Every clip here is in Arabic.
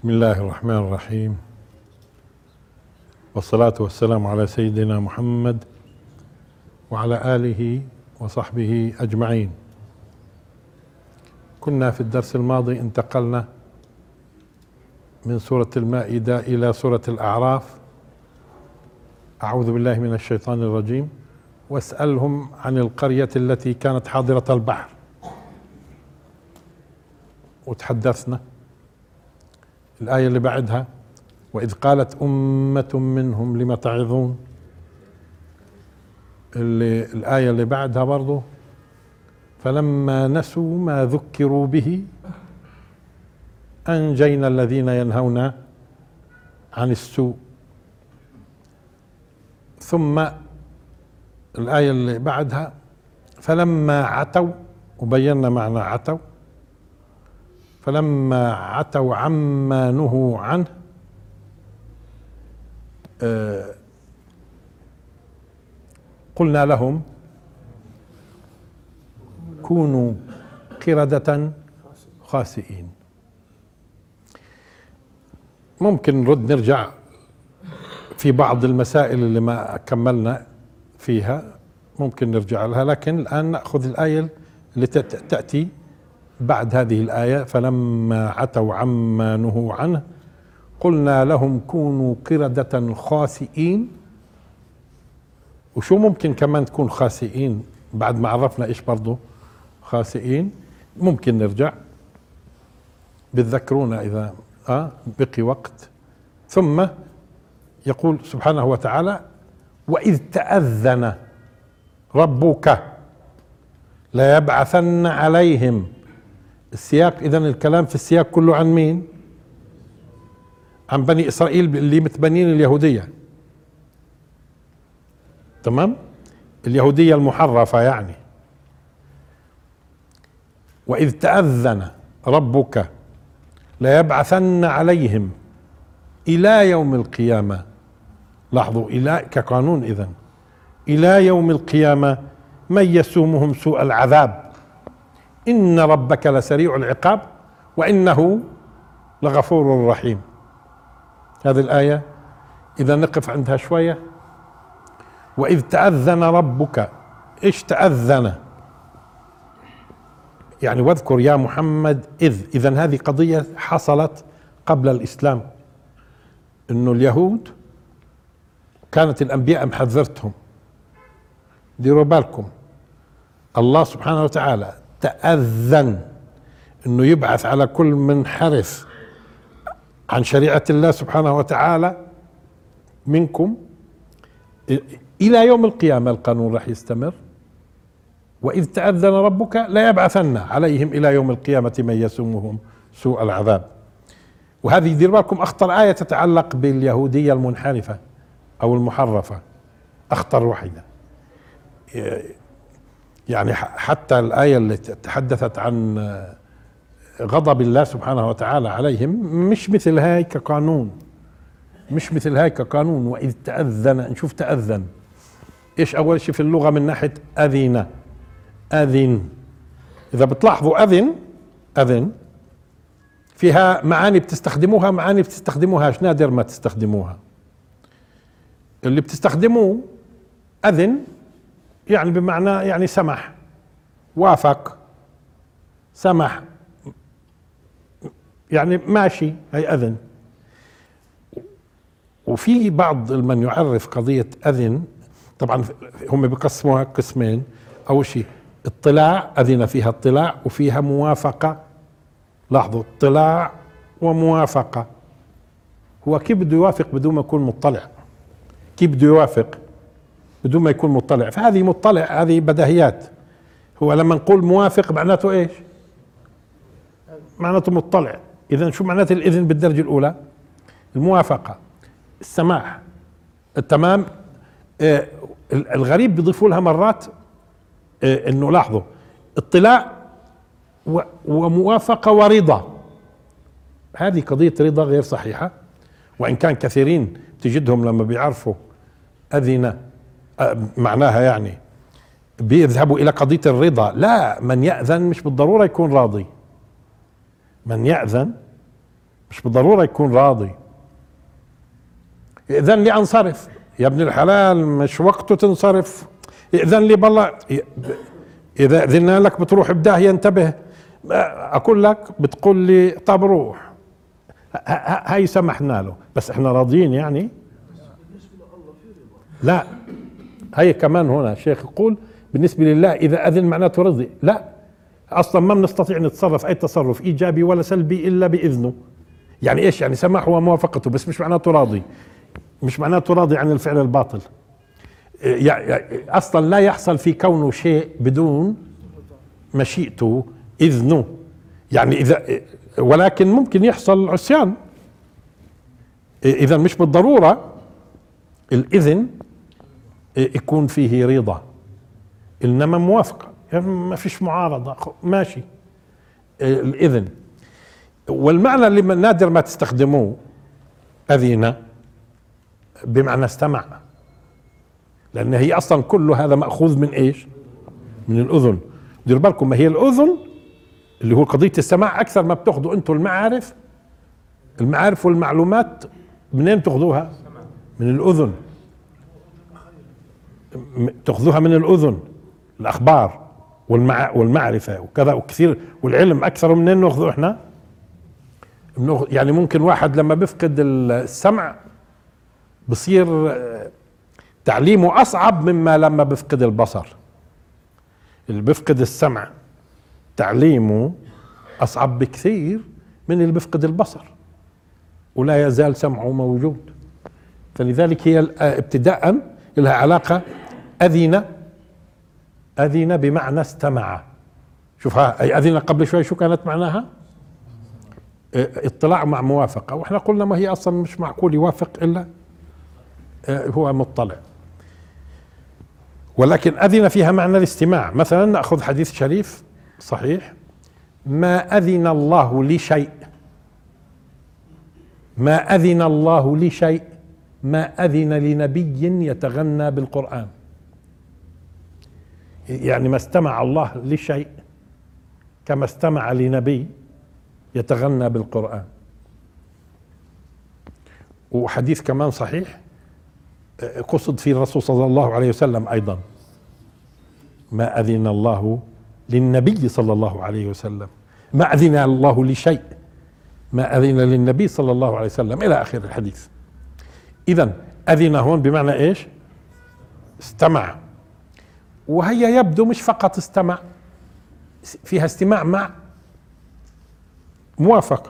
بسم الله الرحمن الرحيم، والصلاة والسلام على سيدنا محمد وعلى آله وصحبه أجمعين. كنا في الدرس الماضي انتقلنا من سورة المائدة إلى سورة الأعراف. أعوذ بالله من الشيطان الرجيم. واسألهم عن القرية التي كانت حاضرة البحر، وتحدثنا. الآية اللي بعدها وإذ قالت أمة منهم لم تعظون. الآية اللي بعدها برضو فلما نسوا ما ذكروا به أنجينا الذين ينهون عن السوء. ثم الآية اللي بعدها فلما عتوا، وبينا معنى عتوا، فلما عتوا عما نهوا عنه قلنا لهم كونوا قردة خاسئين. ممكن نرجع في بعض المسائل اللي ما كملنا فيها، ممكن نرجع لها، لكن الآن نأخذ الآية اللي تأتي بعد هذه الآية فلما عتوا عما نهوا عنه قلنا لهم كونوا قردة خاسئين. وشو ممكن كمان تكون خاسئين بعد ما عرفنا ايش برضو خاسئين؟ ممكن نرجع، بتذكرونا إذا بقي وقت. ثم يقول سبحانه وتعالى وإذ تأذن ربك ليبعثن عليهم. السياق إذن الكلام في السياق كله عن مين؟ عن بني إسرائيل اللي متبنين اليهودية، تمام؟ اليهودية المحرفة يعني. وإذ تأذن ربك ليبعثن عليهم إلى يوم القيامة. لاحظوا إلى كقانون، إذن إلى يوم القيامة من يسومهم سوء العذاب إن ربك لسريع العقاب وإنه لغفور رحيم. هذه الآية إذا نقف عندها شوية. وإذ تأذن ربك، إيش تأذن؟ يعني واذكر يا محمد إذن هذه قضية حصلت قبل الإسلام، إنه اليهود كانت الأنبياء محذرتهم، ديروا بالكم. الله سبحانه وتعالى تأذن إنه يبعث على كل منحرف عن شريعة الله سبحانه وتعالى منكم إلى يوم القيامة. القانون راح يستمر. وإذ تأذن ربك لا يبعثن عليهم إلى يوم القيامة من يسومهم سوء العذاب. وهذه دير بالكم أخطر آية تتعلق باليهودية المنحرفة أو المحرفة، أخطر واحدة. يعني حتى الآية اللي تحدثت عن غضب الله سبحانه وتعالى عليهم مش مثل هاي كقانون، مش مثل هاي كقانون. وإذ تأذن، نشوف تأذن إيش أول شيء في اللغة من ناحية أذن. أذن إذا بتلاحظوا أذن فيها معاني بتستخدموها، معاني بتستخدموهاش، نادر ما تستخدموها. اللي بتستخدموه أذن يعني بمعنى يعني سمح، وافق، سمح، يعني ماشي، هي أذن. وفي بعض من يعرف قضية أذن، طبعا هم بيقسموها قسمين. أول شيء اطلاع، أذن فيها اطلاع وفيها موافقة. لاحظوا اطلاع وموافقة. هو كيف بده يوافق بدون ما يكون مطلع؟ كيف بده يوافق بدون ما يكون مطلع؟ فهذه مطلع، هذه بديهيات. هو لما نقول موافق معناته ايش؟ معناته مطلع. إذن شو معناته الإذن بالدرجة الأولى؟ الموافقة، السماح، التمام. الغريب بيضيفوا لها مرات انه لاحظوا اطلاع وموافقة ورضا. هذه قضية رضا غير صحيحة، وإن كان كثيرين تجدهم لما بيعرفوا أذن معناها يعني بيذهبوا إلى قضية الرضا. لا، من يأذن مش بالضرورة يكون راضي. من يأذن مش بالضرورة يكون راضي. إذن لي أنصرف يا ابن الحلال، مش وقته تنصرف. إذن لي بالله، إذا إذن لك بتروح بداهية انتبه. أقول لك بتقول لي طب روح، هاي سمحنا له، بس احنا راضيين يعني؟ لا، هي كمان هنا شيخ يقول بالنسبة لله إذا أذن معناته رضي. لا، أصلا ما بنستطيع نتصرف أي تصرف إيجابي ولا سلبي إلا بإذنه. يعني إيش يعني؟ سماح وموافقته، بس مش معناته راضي، مش معناته راضي عن الفعل الباطل. يعني أصلا لا يحصل في كونه شيء بدون مشيئته إذنه. يعني إذا ولكن ممكن يحصل عصيان، إذا مش بالضرورة الإذن يكون فيه رضا، إنما موافقة، يعني ما فيش معارضة، ماشي الإذن. والمعنى اللي نادر ما تستخدموه أذن بمعنى استمع، لأن هي أصلا كل هذا مأخوذ من إيش؟ من الأذن. دير بالكم، ما هي الأذن اللي هو قضية السماع أكثر ما بتاخذوا أنتم المعارف والمعلومات منين تاخذوها؟ من الأذن. تاخذوها من الأذن، الأخبار والمعرفة وكذا وكثير، والعلم أكثر منين ناخذه إحنا؟ يعني ممكن واحد لما بيفقد السمع بصير تعليمه أصعب مما لما بيفقد البصر. اللي بيفقد السمع تعليمه أصعب بكثير من اللي بيفقد البصر، ولا يزال سمعه موجود. فلذلك هي ابتداء لها علاقة أذن بمعنى استمع. شوفها، أي أذن قبل شوي شو كانت معناها؟ اطلاع مع موافقة، واحنا قلنا ما هي أصلا مش معقول يوافق إلا هو مطلع. ولكن أذن فيها معنى الاستماع. مثلا نأخذ حديث شريف صحيح: ما أذن الله لشيء، ما أذن الله لشيء ما أذن لنبي يتغنى بالقرآن. يعني ما استمع الله لشيء كما استمع لنبي يتغنى بالقرآن. وحديث كمان صحيح قصد فيه الرسول صلى الله عليه وسلم أيضا: ما أذن الله للنبي صلى الله عليه وسلم، ما أذن الله لشيء ما أذن للنبي صلى الله عليه وسلم، إلى آخر الحديث. إذن أذن هون بمعنى إيش؟ استمع. وهي يبدو مش فقط استمع، فيها استماع مع موافقة،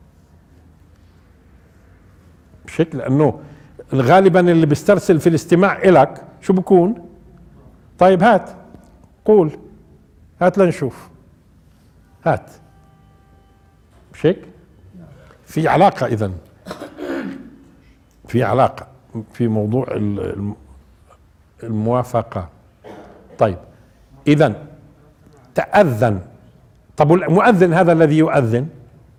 بشكل أنه غالبا اللي بيسترسل في الاستماع إلك شو بكون؟ طيب هات، قول، هات لنشوف، هات، مش هيك؟ في علاقة، إذن في علاقة في موضوع الموافقة. طيب إذن تأذن. طب المؤذن هذا الذي يؤذن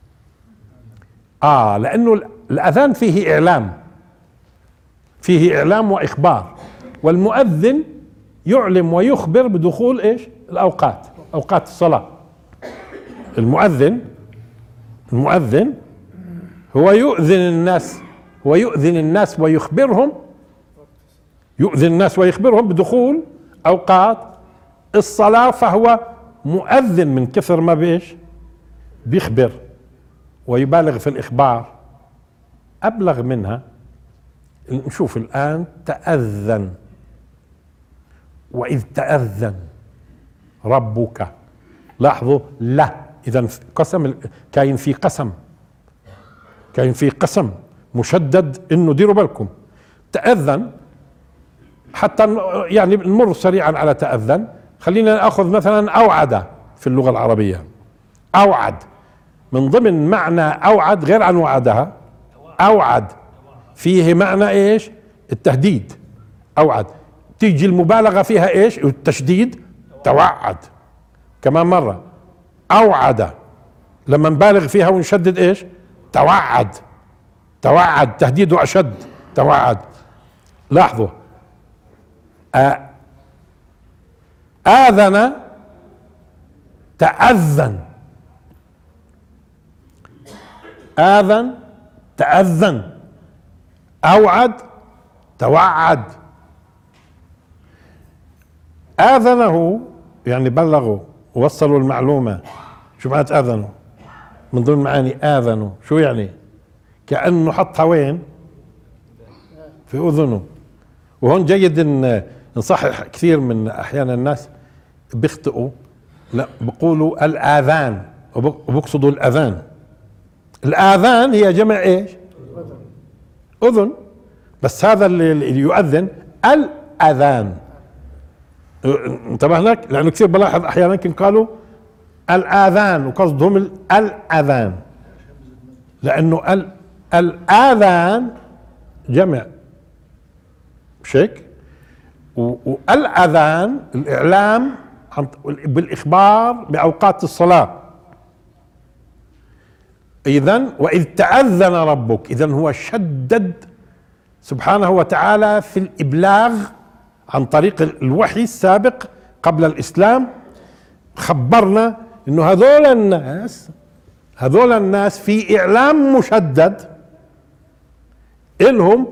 لأنه الأذان فيه إعلام، فيه إعلام وإخبار، والمؤذن يعلم ويخبر بدخول إيش؟ الأوقات، أوقات الصلاة. المؤذن هو يؤذن الناس ويخبرهم، يؤذن الناس ويخبرهم بدخول أوقات الصلاة. فهو مؤذن من كثر ما بيش بيخبر ويبالغ في الإخبار. أبلغ منها نشوف الآن: تأذن، وإذ تأذن ربك. لاحظوا، لا، إذن قسم، كاين في قسم مشدد، إنه ديروا بالكم. تأذن، حتى يعني نمر سريعا على تأذن. خلينا نأخذ مثلا أوعد في اللغة العربية. أوعد من ضمن معنى أوعد غير عن وعدها. أوعد فيه معنى إيش؟ التهديد. أوعد تيجي المبالغة فيها إيش؟ التشديد. توعد. كمان مرة أوعد لما نبالغ فيها ونشدد إيش؟ توعد. تهديد وأشد. توعد. لاحظوا، آذن، تأذن. آذن تأذن، أوعد توعد. آذنه يعني بلغوا ووصلوا المعلومة. شو معنى آذنوا؟ من ضمن معاني آذنوا شو يعني؟ كأنه حطها وين؟ في أذنه. وهون جيد ان نصحح، كثير من أحيانا الناس بيخطئوا، لا بقولوا الآذان وبقصدوا الأذان. الآذان هي جمع ايش؟ أذن. بس هذا اللي يؤذن الأذان. انتبه لك؟ لأنه كثير بلاحظ أحيانا كن قالوا الآذان وقصدهم الأذان، لأنه الآذان جمع، مش هيك؟ والأذان الإعلام بالإخبار بأوقات الصلاة. إذن وإذ تأذن ربك، إذن هو شدد سبحانه وتعالى في الإبلاغ عن طريق الوحي السابق قبل الإسلام. خبرنا إنه هذول الناس في إعلام مشدد إلهم،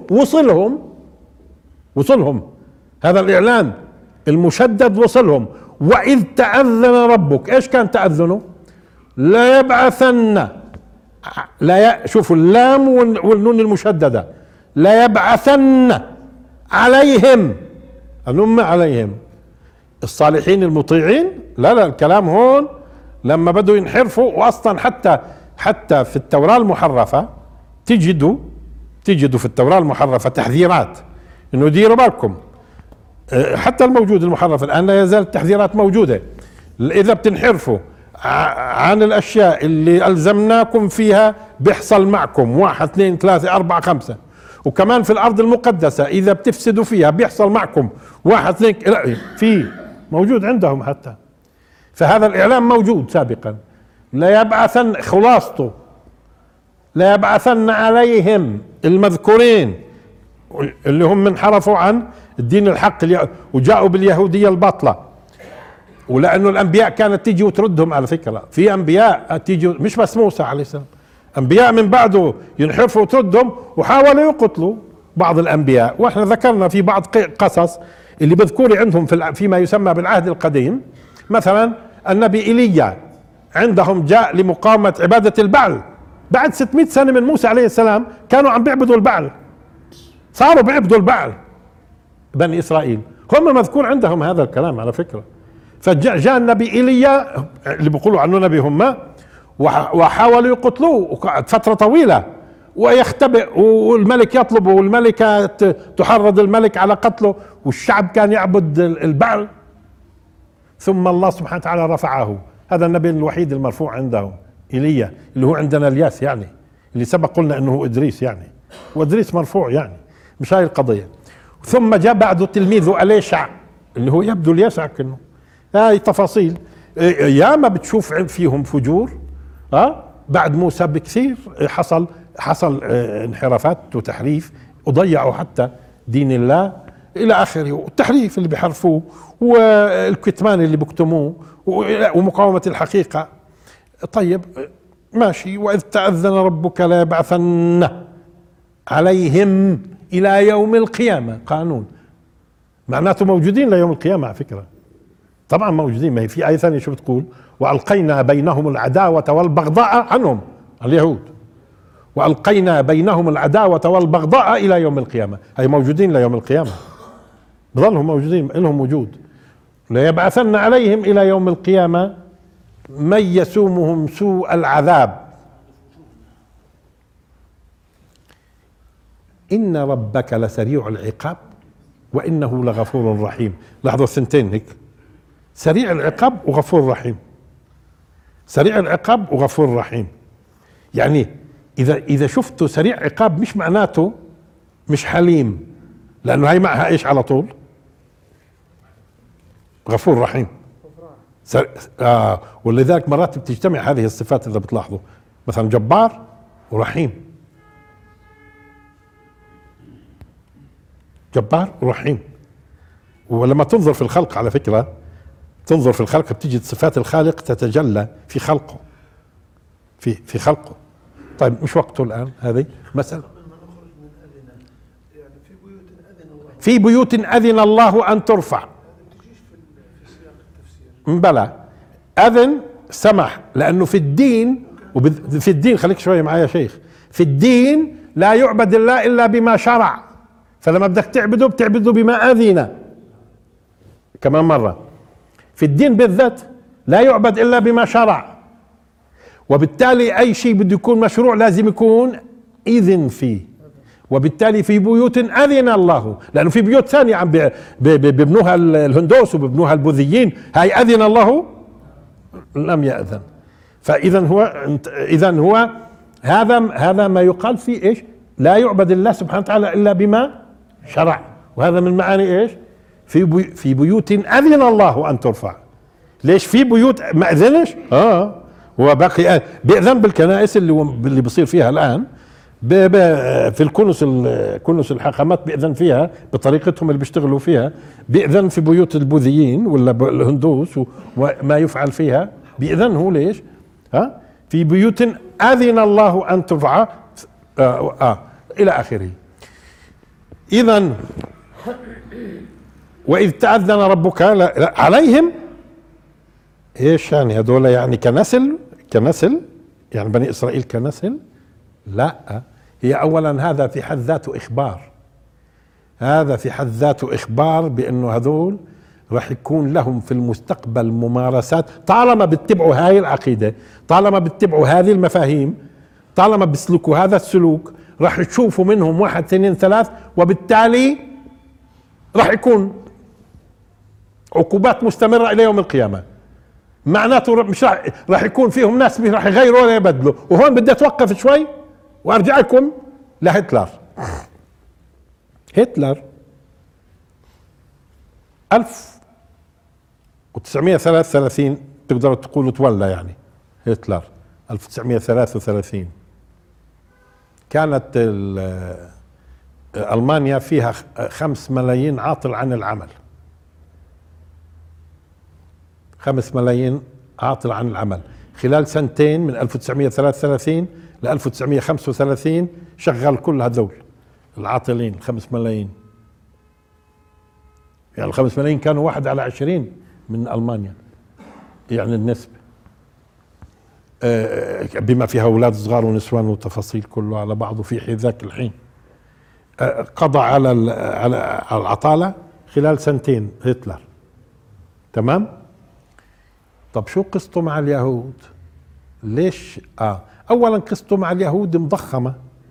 وصلهم هذا الإعلام المشدد، وصلهم. وإذ تأذن ربك، إيش كان تأذنه؟ لا يبعثن، شوفوا اللام والنون المشددة، لا يبعثن عليهم، الأمة عليهم الصالحين المطيعين. لا الكلام هون لما بدوا ينحرفوا. وأصلا حتى في التوراة المحرفة تجدوا في التوراة المحرفة تحذيرات إنه ديروا بالكم. حتى الموجود المحرف الآن لا يزال التحذيرات موجودة. إذا بتنحرفوا عن الأشياء اللي ألزمناكم فيها بيحصل معكم 1 2 3 4 5. وكمان في الأرض المقدسة إذا بتفسدوا فيها بيحصل معكم 1 2. في موجود عندهم حتى. فهذا الإعلام موجود سابقا. لا يبعثن، خلاصته لا يبعثن عليهم المذكورين اللي هم انحرفوا عن الدين الحق وجاءوا باليهودية الباطلة. ولأنه الأنبياء كانت تيجي وتردهم. على فكرة في أنبياء تيجي، مش بس موسى عليه السلام، أنبياء من بعده ينحرفوا وتردهم، وحاولوا يقتلوا بعض الأنبياء. وإحنا ذكرنا في بعض قصص اللي بذكور عندهم فيما يسمى بالعهد القديم. مثلا النبي إيليا عندهم جاء لمقاومة عبادة البعل بعد 600 سنة من موسى عليه السلام. كانوا عم بيعبدوا البعل، صاروا بيعبدوا البعل بني إسرائيل. هم مذكور عندهم هذا الكلام على فكرة. فجاء النبي إيليا اللي بيقولوا عنه نبي هم، وحاولوا يقتلوه فترة طويلة ويختبئ، والملك يطلبه، والملكة تحرض الملك على قتله، والشعب كان يعبد البعل. ثم الله سبحانه وتعالى رفعه. هذا النبي الوحيد المرفوع عنده إيليا، اللي هو عندنا الياس يعني، اللي سبق قلنا انه هو إدريس يعني، وإدريس مرفوع يعني، مش هاي القضية. ثم جاء بعده تلميذه أليشع اللي هو يبدو اليسع كأنه. هاي تفاصيل ياما بتشوف فيهم فجور. بعد موسى بكثير حصل انحرافات وتحريف، وضيعوا حتى دين الله الى اخره، والتحريف اللي بيحرفوه، والكتمان اللي بيكتموه، ومقاومة الحقيقة. طيب ماشي. وإذ تأذن ربك لا يبعثن عليهم إلى يوم القيامة. قانون معناته موجودين ليوم القيامة على فكرة. طبعا موجودين. ما هي في آية ثانية شو بتقول؟ وألقينا بينهم العداوة والبغضاء عنهم اليهود، وألقينا بينهم العداوة والبغضاء إلى يوم القيامة. هي موجودين ليوم القيامة، بظلهم موجودين، لهم وجود. لا يبعثن عليهم إلى يوم القيامة من يسومهم سوء العذاب إن ربك لسريع العقاب وإنه لغفور رحيم. لاحظوا الثنتين هيك، سريع العقاب وغفور رحيم. سريع العقاب وغفور رحيم. يعني إذا شفتوا سريع عقاب مش معناته مش حليم، لأنه هاي معها إيش على طول؟ غفور رحيم. ولذلك مرات بتجتمع هذه الصفات. إذا بتلاحظوا مثلا جبار ورحيم، جبار ورحيم. ولما تنظر في الخلق على فكرة، تنظر في الخلق بتجد صفات الخالق تتجلى في خلقه، في خلقه. طيب مش وقته الآن، هذه مسألة. في بيوت أذن الله أن ترفع، بلى أذن سمح، لأنه في الدين في الدين خليك شوية معايا يا شيخ، في الدين لا يعبد الله إلا بما شرع، فلما بدك تعبده بتعبده بما أذن. كمان مرة، في الدين بالذات لا يعبد إلا بما شرع، وبالتالي أي شيء بده يكون مشروع لازم يكون إذن فيه، وبالتالي في بيوت أذن الله، لأنه في بيوت ثانية عم بيبنوها الهندوس وبيبنوها البوذيين، هاي أذن الله لم يأذن. فإذا هو هذا ما يقال فيه ايش؟ لا يعبد الله سبحانه وتعالى إلا بما شرع، وهذا من معاني ايش؟ في بيوت أذن الله أن ترفع. ليش في بيوت ما أذنش؟ هو باقي بيأذن بالكنائس اللي بصير فيها الآن، في كنس الحاخامات بيأذن فيها بطريقتهم اللي بيشتغلوا فيها، بيأذن في بيوت البوذيين ولا الهندوس وما يفعل فيها بيأذن. هو ليش؟ في بيوت أذن الله أن ترفع إلى آخره. إذن وإذ تأذن ربك عليهم ايش يعني هذول؟ يعني كنسل يعني بني إسرائيل كنسل؟ لا، هي أولا هذا في حد ذاته إخبار، هذا في حد ذاته إخبار بأنه هذول راح يكون لهم في المستقبل ممارسات، طالما بتتبعوا هاي العقيدة، طالما بتتبعوا هذه المفاهيم، طالما بيسلكوا هذا السلوك، راح تشوفوا منهم 1 2 3، وبالتالي راح يكون عقوبات مستمرة إلى يوم القيامة. معناته مش راح يكون فيهم ناس راح يغيروا ولا يبدلوا. وهون بدي اتوقف شوي وارجع لكم لهتلر. هتلر 1933 تقدروا تقولوا تولى، يعني هتلر 1933 كانت ألمانيا فيها 5 ملايين عاطل عن العمل، 5 ملايين عاطل عن العمل. خلال سنتين من 1933 ل 1935 شغل كل هذول العاطلين 5 ملايين. يعني 5 ملايين كانوا 1 على 20 من ألمانيا، يعني النسبة، بما فيها أولاد صغار ونسوان وتفاصيل كله على بعضه في ذاك الحين. قضى على العطالة خلال سنتين هتلر. تمام؟ طب شو قصته مع اليهود؟ ليش؟ اولا قصته مع اليهود مضخمة،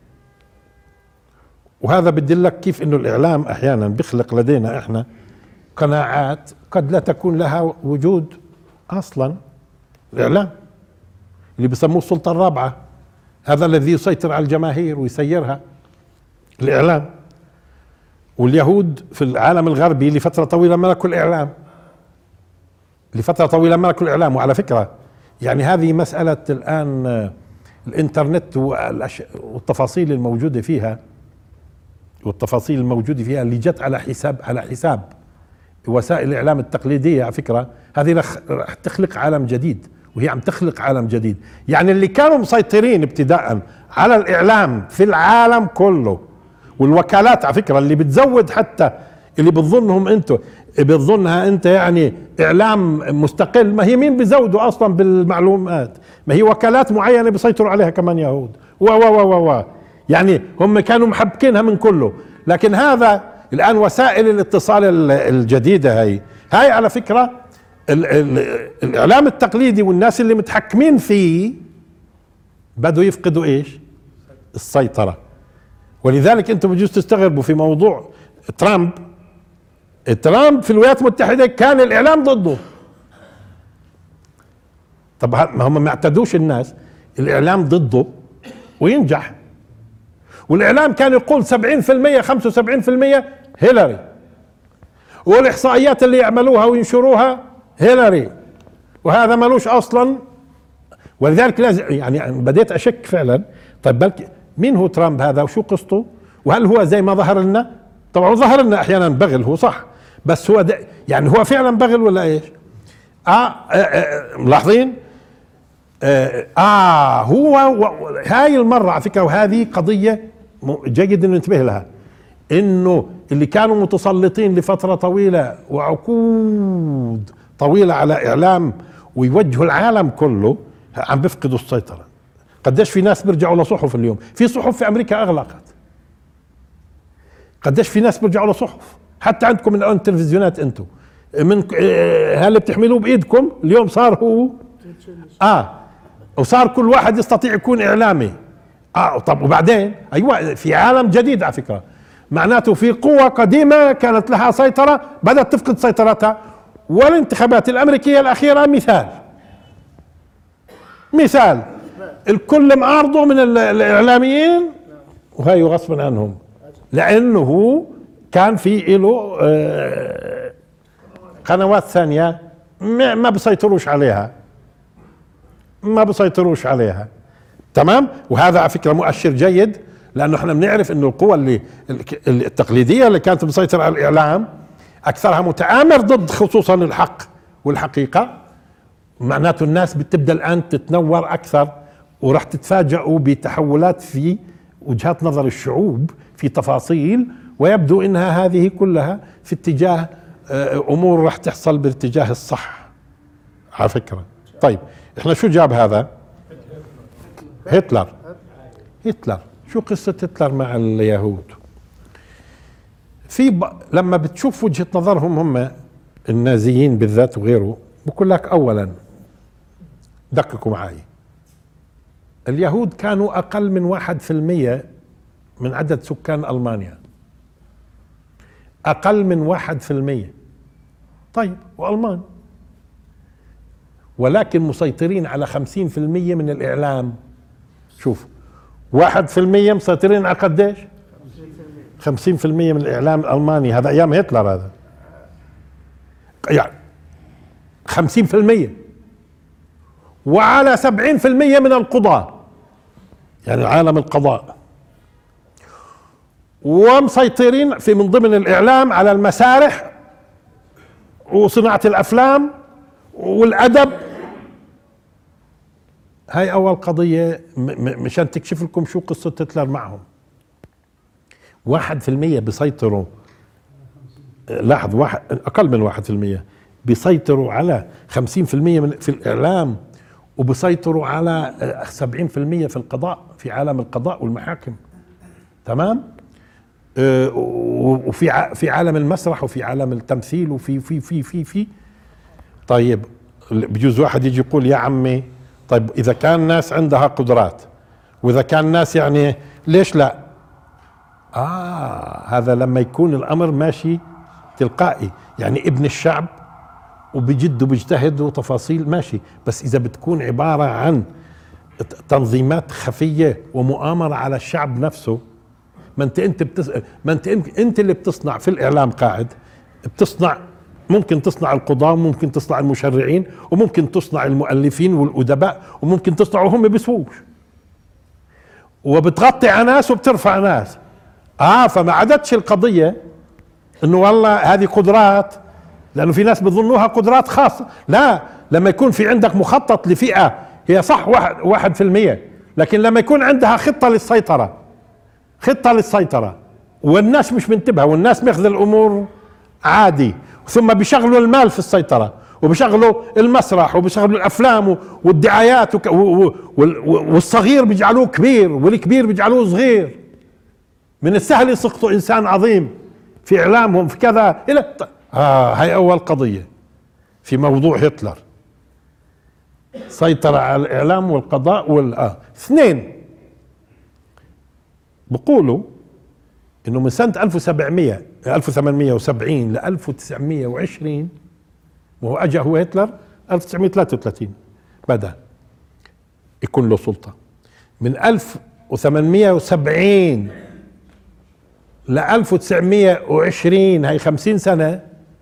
وهذا بدلك كيف انه الاعلام احيانا بيخلق لدينا احنا قناعات قد لا تكون لها وجود اصلا. الاعلام اللي بسموه السلطة الرابعة، هذا الذي يسيطر على الجماهير ويسيرها، الاعلام. واليهود في العالم الغربي لفترة طويلة ملكوا الاعلام، لفترة طويلة ملكوا الإعلام. وعلى فكرة يعني هذه مسألة الآن الإنترنت والتفاصيل الموجودة فيها، اللي جت على حساب وسائل الإعلام التقليدية، على فكرة هذه رح تخلق عالم جديد، وهي عم تخلق عالم جديد. يعني اللي كانوا مسيطرين ابتداء على الإعلام في العالم كله، والوكالات على فكرة اللي بتزود، حتى اللي بتظنها انت يعني اعلام مستقل، ما هي مين بيزودوا اصلا بالمعلومات؟ ما هي وكالات معينة بيسيطروا عليها كمان يهود يعني هم كانوا محبكينها من كله. لكن هذا الان وسائل الاتصال الجديدة هاي على فكرة الاعلام التقليدي والناس اللي متحكمين فيه بدوا يفقدوا ايش؟ السيطرة. ولذلك انتم بجوز تستغربوا في موضوع ترامب في الولايات المتحدة كان الإعلام ضده. طب ما هم ما اعتدوش الناس، الإعلام ضده وينجح. والإعلام كان يقول 70% 75% هيلاري، والإحصائيات اللي يعملوها وينشروها هيلاري، وهذا ملوش أصلا. ولذلك لازم يعني بديت أشك فعلا، طيب بلكي مين هو ترامب هذا وشو قصته؟ وهل هو زي ما ظهر لنا؟ طبعا ظهر لنا أحيانا بغل، هو صح، بس هو يعني هو فعلا بغل ولا ايش؟ ملاحظين هاي المرة على فكرة، وهذه قضية جيد ان ننتبه لها، انه اللي كانوا متسلطين لفترة طويلة وعقود طويلة على اعلام ويوجهوا العالم كله عم بيفقدوا السيطرة. قديش في ناس بيرجعوا لصحف اليوم، في صحف في امريكا اغلقت، قديش في ناس بيرجعوا لصحف، حتى عندكم الان تلفزيونات انتم من هاللي بتحملوه بايدكم اليوم صار هو وصار كل واحد يستطيع يكون اعلامي. طب وبعدين ايوه في عالم جديد على فكره، معناته في قوة قديمة كانت لها سيطرة بدأت تفقد سيطرتها، والانتخابات الامريكية الاخيرة مثال الكل معارضه من الاعلاميين وهي غصبا عنهم، لانه كان في له قنوات ثانية ما بيسيطروش عليها. تمام. وهذا على فكرة مؤشر جيد، لانه احنا بنعرف انه القوى اللي التقليدية اللي كانت مسيطرة على الاعلام اكثرها متآمر ضد خصوصا الحق والحقيقة. معناته الناس بتبدأ الان تتنور اكثر، وراح تتفاجئوا بتحولات في وجهات نظر الشعوب في تفاصيل، ويبدو انها هذه كلها في اتجاه امور راح تحصل باتجاه الصح على فكرة. طيب احنا شو جاب هذا؟ هتلر. شو قصة هتلر مع اليهود؟ لما بتشوف وجهة نظرهم هم النازيين بالذات وغيره، بقول لك اولا دققوا معي، اليهود كانوا اقل من 1% من عدد سكان المانيا، اقل من 1%. طيب والمان، ولكن مسيطرين على 50% من الاعلام. شوف 1% مسيطرين على قديش؟ 50% من الاعلام الالماني، هذا ايام هتلر، هذا يعني 50%، وعلى 70% من القضاة، يعني عالم القضاء، ومسيطرين في من ضمن الاعلام على المسارح وصناعة الافلام والادب. هاي اول قضية مشان تكشف لكم شو قصة هتلر معهم. 1% بيسيطروا، لاحظ، اقل من 1% بيسيطروا على 50% في الاعلام، وبيسيطروا على 70% في القضاء، في عالم القضاء والمحاكم. تمام. وفي عالم المسرح وفي عالم التمثيل وفي في في في في طيب بجوز واحد يجي يقول يا عمي، طيب اذا كان ناس عندها قدرات واذا كان ناس يعني ليش لا؟ هذا لما يكون الامر ماشي تلقائي، يعني ابن الشعب وبجد وبيجتهد وتفاصيل ماشي، بس اذا بتكون عبارة عن تنظيمات خفية ومؤامرة على الشعب نفسه، ما انت اللي بتصنع في الاعلام، قاعد بتصنع، ممكن تصنع القضاة وممكن تصنع المشرعين وممكن تصنع المؤلفين والادباء وممكن تصنع وهم بيسووش، وبتغطي على ناس وبترفع ناس. فما عادتش القضية انه والله هذه قدرات، لانه في ناس بظنوها قدرات خاصة. لا، لما يكون في عندك مخطط لفئة، هي صح 1%، لكن لما يكون عندها خطة للسيطرة والناس مش منتبهة، والناس ماخذ الامور عادي، ثم بيشغلوا المال في السيطرة، وبيشغلوا المسرح، وبيشغلوا الافلام والدعايات والصغير بيجعلوه كبير، والكبير بيجعلوه صغير. من السهل يسقطوا انسان عظيم في اعلامهم في كذا الى هاي اول قضية في موضوع هتلر، سيطر على الاعلام والقضاء اثنين، بقولوا انه من سنة 1870 ل 1920، وهو اجى هو هتلر 1933 بدأ يكون له سلطة، من 1870 ل 1920 هاي 50 سنة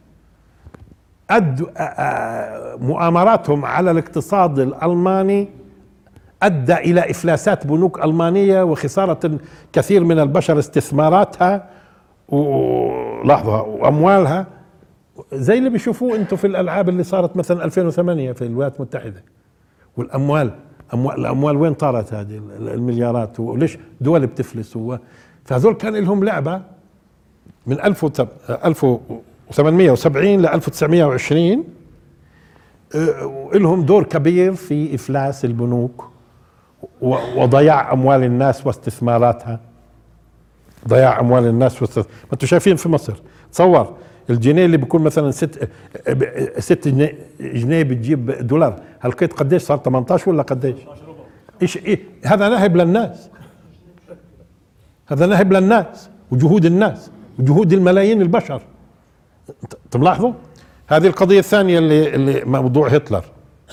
مؤامراتهم على الاقتصاد الألماني أدى إلى إفلاسات بنوك ألمانية وخسارة كثير من البشر استثماراتها ولحظة وأموالها، زي اللي بيشوفوه أنتم في الألعاب اللي صارت مثلا 2008 في الولايات المتحدة، والأموال الاموال وين طارت هذه المليارات؟ وليش دول بتفلس؟ فهذول كان لهم لعبه من 1870 ل 1920 لهم دور كبير في افلاس البنوك وضياع اموال الناس واستثماراتها. ضياع اموال الناس ما انتم شايفين في مصر، تصور الجنيه اللي بيكون مثلا 6 جنيه بتجيب دولار، هالقيت قديش صار؟ 18 ولا قديش؟ ايش إيه؟ هذا نهب للناس، هذا نهب للناس وجهود الناس وجهود الملايين البشر. تلاحظوا هذه القضية الثانية اللي موضوع هتلر،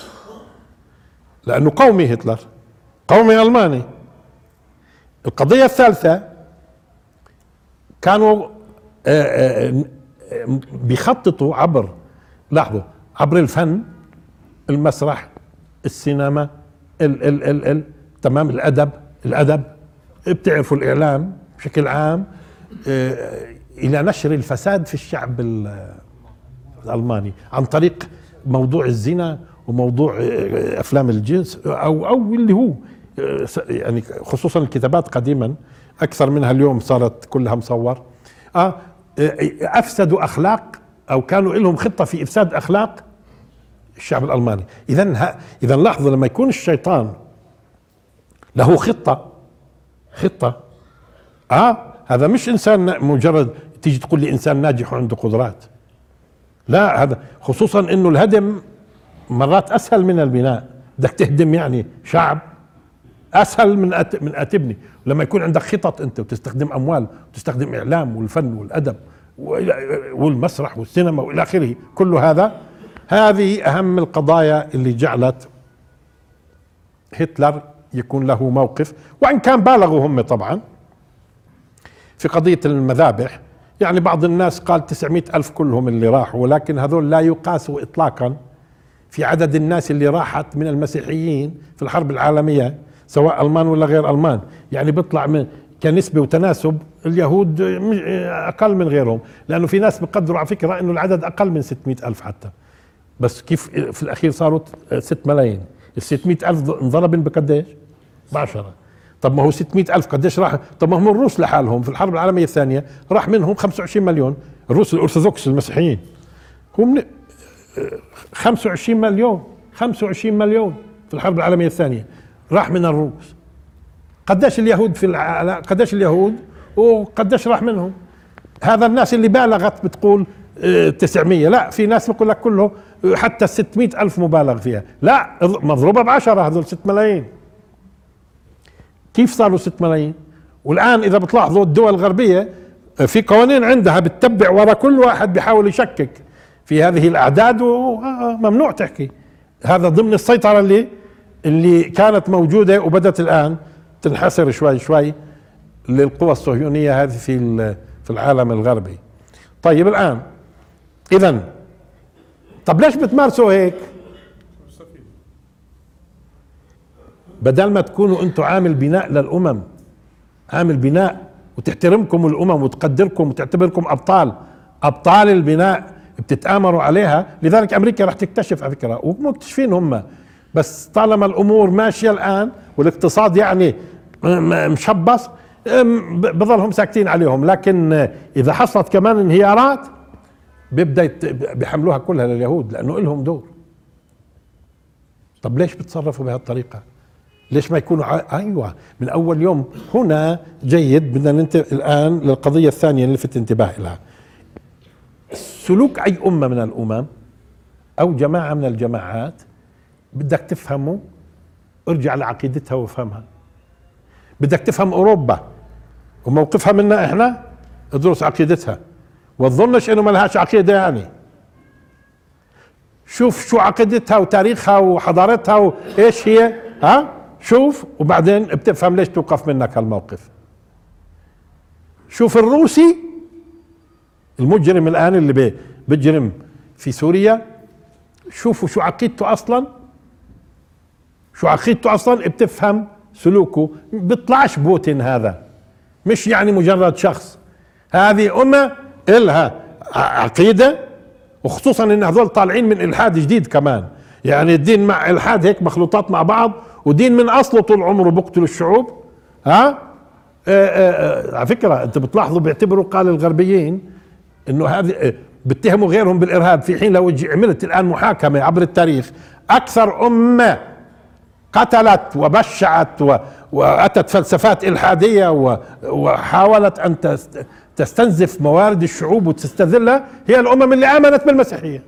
لأنه قومي هتلر، قومي ألماني. القضية الثالثة كانوا بيخططوا عبر، لاحظوا، عبر الفن، المسرح، السينما، ال تمام، الأدب، بتعرفوا الإعلام بشكل عام، إلى نشر الفساد في الشعب الألماني عن طريق موضوع الزنا وموضوع أفلام الجنس أو اللي هو يعني خصوصا الكتابات قديما أكثر منها اليوم صارت كلها مصور. أفسدوا أخلاق أو كانوا لهم خطة في إفساد أخلاق الشعب الألماني. إذا لاحظوا لما يكون الشيطان له خطة هذا مش إنسان مجرد تيجي تقول لي إنسان ناجح وعنده قدرات، لا، هذا خصوصا إنه الهدم مرات أسهل من البناء. بدك تهدم يعني شعب أسهل من أتبني. لما يكون عندك خطط أنت وتستخدم أموال وتستخدم إعلام والفن والأدب والمسرح والسينما وإلى آخره، كل هذه أهم القضايا اللي جعلت هتلر يكون له موقف. وإن كان بالغوا هم طبعا في قضية المذابح، يعني بعض الناس قال 900,000 كلهم اللي راحوا، ولكن هذول لا يقاسوا إطلاقا في عدد الناس اللي راحت من المسيحيين في الحرب العالمية، سواء ألمان ولا غير ألمان. يعني بيطلع من كنسبة وتناسب اليهود أقل من غيرهم، لأنه في ناس بقدروا على فكرة أنه العدد أقل من 600,000 حتى، بس كيف في الأخير صاروا 6 ملايين. ال 600,000 انضرب بقديش؟ ب10. طب ما هو 600,000 قديش راح؟ طب ما هم الروس لحالهم في الحرب العالمية الثانية راح منهم 25 مليون، الروس الأرثوذكس المسيحيين هم 25 مليون في الحرب العالمية الثانية راح من الروس. قديش اليهود قديش اليهود وقديش راح منهم؟ هذا الناس اللي بالغت بتقول 900، لا، في ناس بقول لك كله حتى 600,000 مبالغ فيها، لا، مضروبة ب10 هذول 6 ملايين. كيف صاروا 6 ملايين؟ والآن إذا بتلاحظوا الدول الغربية في قوانين عندها بتتبع ورا كل واحد بيحاول يشكك في هذه الأعداد، وممنوع تحكي. هذا ضمن السيطرة اللي كانت موجودة وبدت الآن تنحسر شوي شوي للقوى الصهيونية هذه في العالم الغربي. طيب الآن إذن طب ليش بتمارسوا هيك؟ بدل ما تكونوا انتم عامل بناء للأمم، عامل بناء وتحترمكم الأمم وتقدركم وتعتبركم أبطال البناء، بتتآمروا عليها. لذلك أمريكا رح تكتشف على فكرة، ومكتشفين هم، بس طالما الأمور ماشية الآن والاقتصاد يعني مشبص بظلهم ساكتين عليهم. لكن إذا حصلت كمان انهيارات بيحملوها كلها لليهود، لأنه إلهم دور. طب ليش بتصرفوا بهالطريقة؟ ليش ما يكونوا أيوة من أول يوم؟ هنا جيد، بدنا ننتبه الآن للقضية الثانية اللي لفت انتباه لها. سلوك أي أمة من الأمم أو جماعة من الجماعات بدك تفهمه، ارجع لعقيدتها وافهمها. بدك تفهم أوروبا وموقفها منا إحنا، ادرس عقيدتها، وتظنش إنه ما لهاش عقيدة. يعني شوف شو عقيدتها وتاريخها وحضارتها وإيش هي، شوف، وبعدين بتفهم ليش توقف منك هالموقف. شوف الروسي المجرم الآن اللي بيجرم في سوريا، شوفوا شو عقيدته أصلا، بتفهم سلوكه. بيطلعش بوتين، هذا مش يعني مجرد شخص، هذه أمة إلها عقيدة، وخصوصا إن هذول طالعين من إلحاد جديد كمان. يعني الدين مع إلحاد هيك مخلوطات مع بعض، ودين من اصله طول عمره بقتل الشعوب. ها على فكره انت بتلاحظوا بيعتبروا قال الغربيين انه هذه بيتهموا غيرهم بالارهاب، في حين لو عملت الان محاكمه عبر التاريخ اكثر امه قتلت وبشعت واتت فلسفات الحاديه وحاولت ان تستنزف موارد الشعوب وتستذلها هي الامم اللي امنت بالمسيحيه،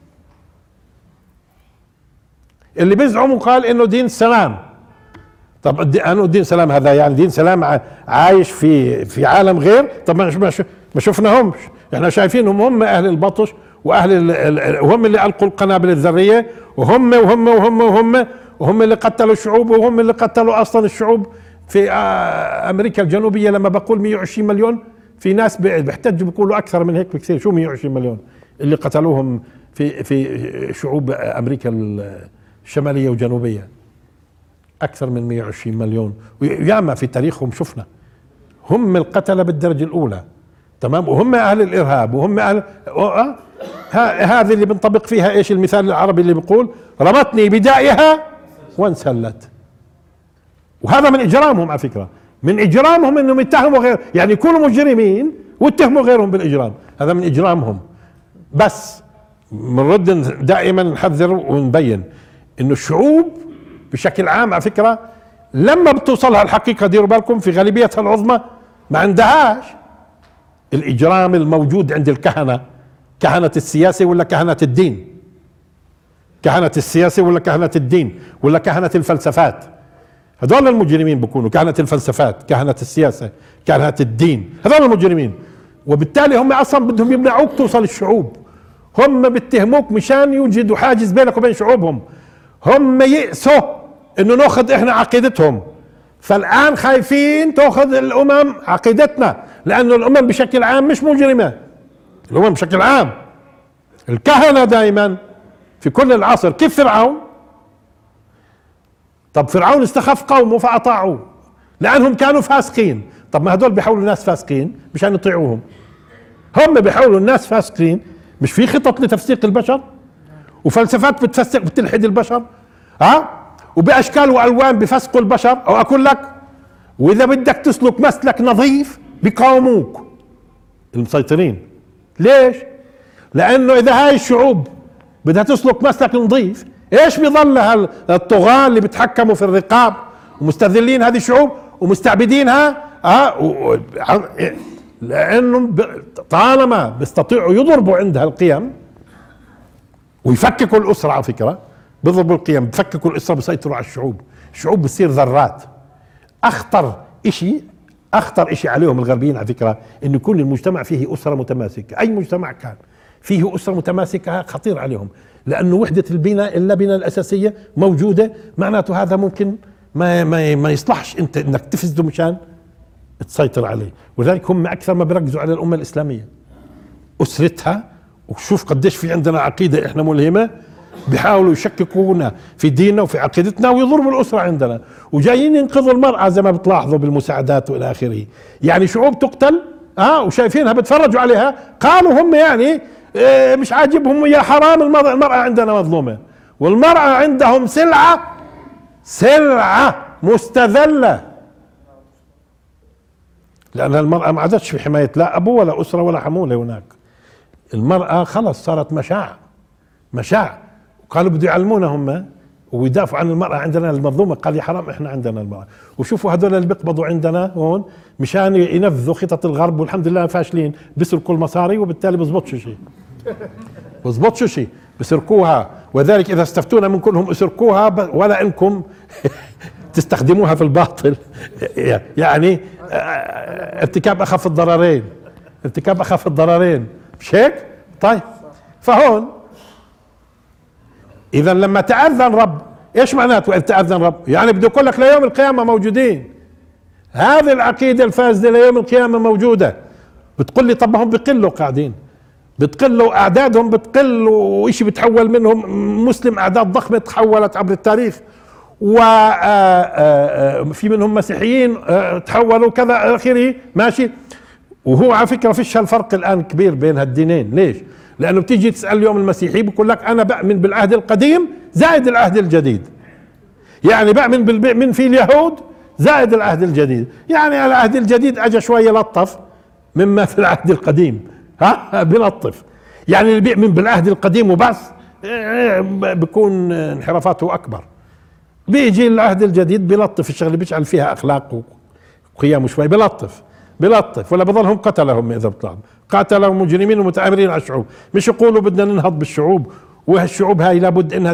اللي بيزعموا قال انه دين سلام. طب انه دين سلام هذا يعني دين سلام عايش في عالم غير؟ طب ما شفناهمش، احنا شايفينهم هم اهل البطش واهل وهم اللي القوا القنابل الذريه، وهم وهم وهم وهم وهم اللي قتلوا الشعوب، وهم اللي قتلوا اصلا الشعوب في امريكا الجنوبيه. لما بقول 120 مليون، في ناس بيحتجوا بيقولوا اكثر من هيك بكثير. شو 120 مليون اللي قتلوهم في شعوب امريكا الشماليه والجنوبيه؟ اكثر من 120 مليون، وياما في تاريخهم شفنا هم القتله بالدرجه الاولى. تمام، وهم اهل الارهاب، وهم اهل هذه اللي بنطبق فيها ايش المثال العربي اللي بيقول رمتني بدائها وانسلت. وهذا من اجرامهم على فكره، من اجرامهم انهم يتهموا غير، يعني يكونوا مجرمين ويتهموا غيرهم بالاجرام، هذا من اجرامهم. بس بنرد دائما نحذر ونبين انه الشعوب بشكل عام على فكره لما بتوصلها الحقيقه، ديروا بالكم، في غالبيتها العظمى ما عندهاش الاجرام الموجود عند الكهنه، كهنه السياسه ولا كهنه الدين، كهنه السياسه ولا كهنه الدين ولا كهنه الفلسفات. هذول المجرمين بيكونوا كهنه الفلسفات، كهنه السياسه، كهنه الدين، هذول المجرمين. وبالتالي هم اصلا بدهم يمنعوك توصل الشعوب، هم بيتهموك مشان يوجدوا حاجز بينك وبين شعوبهم. هم يئسوا انه ناخذ احنا عقيدتهم، فالان خايفين تاخذ الامم عقيدتنا، لانه الامم بشكل عام مش مجرمه. الامم بشكل عام، الكهنه دائما في كل العصر. كيف فرعون؟ طب فرعون استخف قومه فاطاعوه لانهم كانوا فاسقين. طب ما هدول بيحولوا الناس فاسقين مشان يطيعوهم، هم بيحولوا الناس فاسقين. مش في خطط لتفسيق البشر وفلسفات بتفسق بتلحد البشر، وباشكال والوان بفسقوا البشر. او اقول لك، واذا بدك تسلك مسلك نظيف بيقاوموك المسيطرين. ليش؟ لانه اذا هاي الشعوب بدها تسلك مسلك نظيف، ايش بيظل الطغاة اللي بيتحكموا في الرقاب ومستذلين هذه الشعوب ومستعبدينها؟ لانه طالما بيستطيعوا يضربوا عندها القيم ويفككوا الاسره. على فكره بيضربوا القيم، بفككوا الاسره، بيسيطروا على الشعوب. الشعوب بتصير ذرات. اخطر اشي عليهم الغربيين على فكره انه يكون المجتمع فيه اسره متماسكه. اي مجتمع كان فيه اسره متماسكه خطير عليهم، لانه وحده اللبنه الاساسيه موجوده. معناته هذا ممكن ما يصلحش انت انك تفسده مشان تسيطر عليه. ولذلك هم اكثر ما بيركزوا على الامه الاسلاميه، اسرتها. وشوف قديش في عندنا عقيده احنا ملهمه، بيحاولوا يشككونا في ديننا وفي عقيدتنا ويضربوا الاسره عندنا، وجايين ينقذوا المراه زي ما بتلاحظوا بالمساعدات والى اخره. يعني شعوب تقتل وشايفينها بتفرجوا عليها، قالوا هم يعني مش عاجبهم، يا حرام المراه عندنا مظلومه، والمراه عندهم سلعه مستذله، لان المراه ما عادتش في حمايه لا ابو ولا اسره ولا حموله. هناك المراه خلص صارت مشاع. قالوا بده يعلمونا هم ويدافعوا عن المرأة عندنا المظلومة. قال يا حرام احنا عندنا المرأة. وشوفوا هذول اللي بيقبضوا عندنا هون مشان ينفذوا خطط الغرب، والحمد لله فاشلين، بيسرقوا المصاري وبالتالي بيزبطش شيء بيسرقوها. وذلك اذا استفتونا من كلهم اسرقوها ولا انكم تستخدموها في الباطل. يعني ارتكاب اخف الضررين، مش هيك؟ طيب، فهون اذا لما تأذن رب، ايش معناته اذا تأذن رب؟ يعني بده يقول لك ليوم القيامة موجودين. هذه العقيدة الفاسدة ليوم القيامة موجودة. بتقول لي طب ما هم بقلوا قاعدين، بتقلوا اعدادهم، بتقل وإشي بتحول منهم مسلم، اعداد ضخمة تحولت عبر التاريخ، وفي منهم مسيحيين تحولوا كذا اخره، ماشي. وهو على فكرة فيش هالفرق الان كبير بين هالدينين. ليش؟ لانه بتيجي تسال اليوم المسيحي بقول لك انا بؤمن بالعهد القديم زائد العهد الجديد. يعني بأمن في اليهود زائد العهد الجديد. يعني العهد الجديد اجى شويه لطف مما في العهد القديم، ها بلطف. يعني اللي بيؤمن بالعهد القديم وبس بيكون انحرافاته اكبر. بيجي العهد الجديد بلطف الشغله، بيجعل فيها اخلاق وقيم شوي، بلطف ولا بظلهم قتلهم اذا بطلعوا قاتلهم مجرمين ومتآمرين على الشعوب. مش يقولوا بدنا ننهض بالشعوب، وهالشعوب هاي لابد انها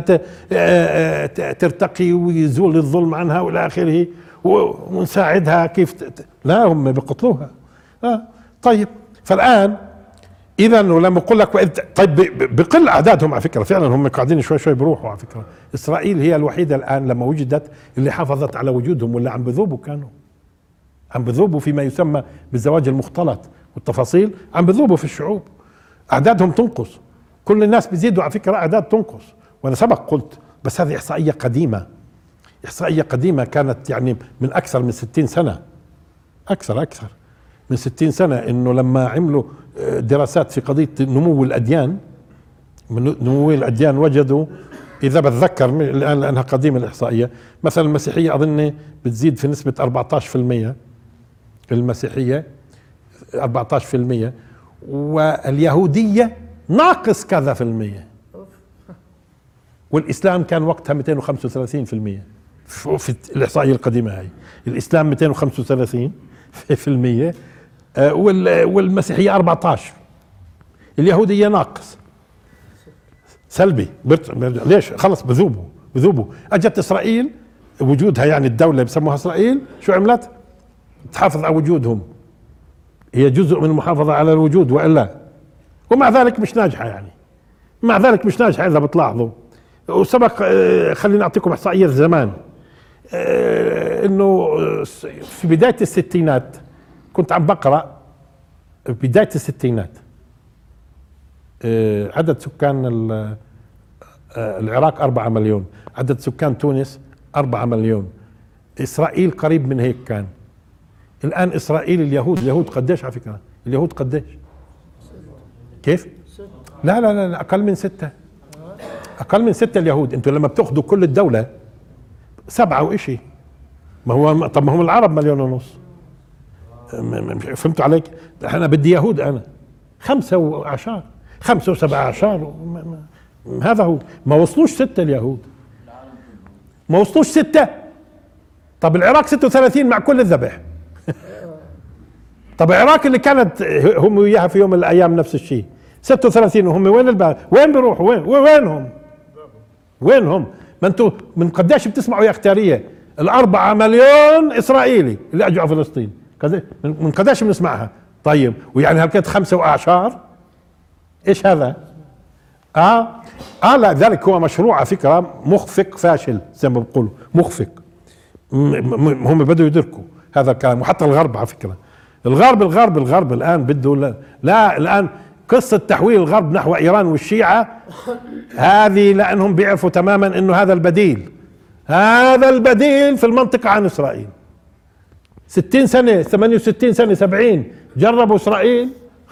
ترتقي ويزول الظلم عنها والى اخره، ونساعدها كيف لا هم بيقتلوها. طيب فالان اذا ولما اقول لك طيب بقل اعدادهم على فكره، فعلا هم قاعدين شوي شوي بيروحوا على فكره. اسرائيل هي الوحيده الان لما وجدت اللي حافظت على وجودهم، ولا عم بذوبوا، كانوا عم بذوبوا فيما يسمى بالزواج المختلط والتفاصيل، عم بذوبوا في الشعوب، اعدادهم تنقص، كل الناس بيزيدوا على فكره اعداد تنقص. وانا سبق قلت بس هذه احصائيه قديمه، احصائيه قديمه كانت يعني من اكثر من 60 سنه، اكثر من 60 سنه، انه لما عملوا دراسات في قضيه نمو الاديان، وجدوا اذا بتذكر الان لانها قديمه الاحصائيه، مثلا المسيحيه اظن بتزيد في نسبه 14%، المسيحيه 14%، واليهوديه ناقص كذا في المية، والاسلام كان وقتها 235%. في الاحصائيه القديمه هاي الاسلام 235%، والمسيحيه 14%، اليهوديه ناقص سلبي. ليش؟ خلص بذوبوا. اجت اسرائيل وجودها، يعني الدوله بسموها اسرائيل، شو عملت؟ تحافظ على وجودهم، هي جزء من المحافظه على الوجود، والا ومع ذلك مش ناجحه، يعني مع ذلك مش ناجحه اذا بتلاحظوا. وسبق خليني اعطيكم احصائيه زمان، انه في بدايه الستينات كنت عم بقرا، بدايه الستينات عدد سكان العراق 4 مليون، عدد سكان تونس 4 مليون، اسرائيل قريب من هيك كان. الان اسرائيل اليهود قديش على فكره؟ اليهود قديش؟ كيف؟ لا اقل من 6، اقل من 6 اليهود. انتوا لما بتاخذوا كل الدوله 7 وإشي، ما هو طب ما هم العرب 1.5 مليون. فهمتوا عليك؟ انا بدي يهود، انا 5 و7، هذا هو. ما وصلوش 6 اليهود، ما وصلوش 6. طب العراق 36 مع كل الذبح. طب العراق اللي كانت هم وياها في يوم من الايام نفس الشيء 36، وهم وين بيروحوا؟ وينهم؟ ما انتوا من قديش بتسمعوا يا اختياريه 4 مليون اسرائيلي اللي اجوا على فلسطين، من قديش بنسمعها؟ طيب ويعني هالكد 5 وأعشار، ايش هذا؟ لا، ذلك هو مشروع على فكره مخفق فاشل زي ما بيقولوا، مخفق. هم بدوا يدركوا هذا الكلام، وحتى الغرب على فكره، الغرب الان بده، لا الان قصه تحويل الغرب نحو ايران والشيعه هذه، لانهم بيعرفوا تماما انه هذا البديل في المنطقه عن اسرائيل. 60 سنه 68 سنه 70 جربوا اسرائيل،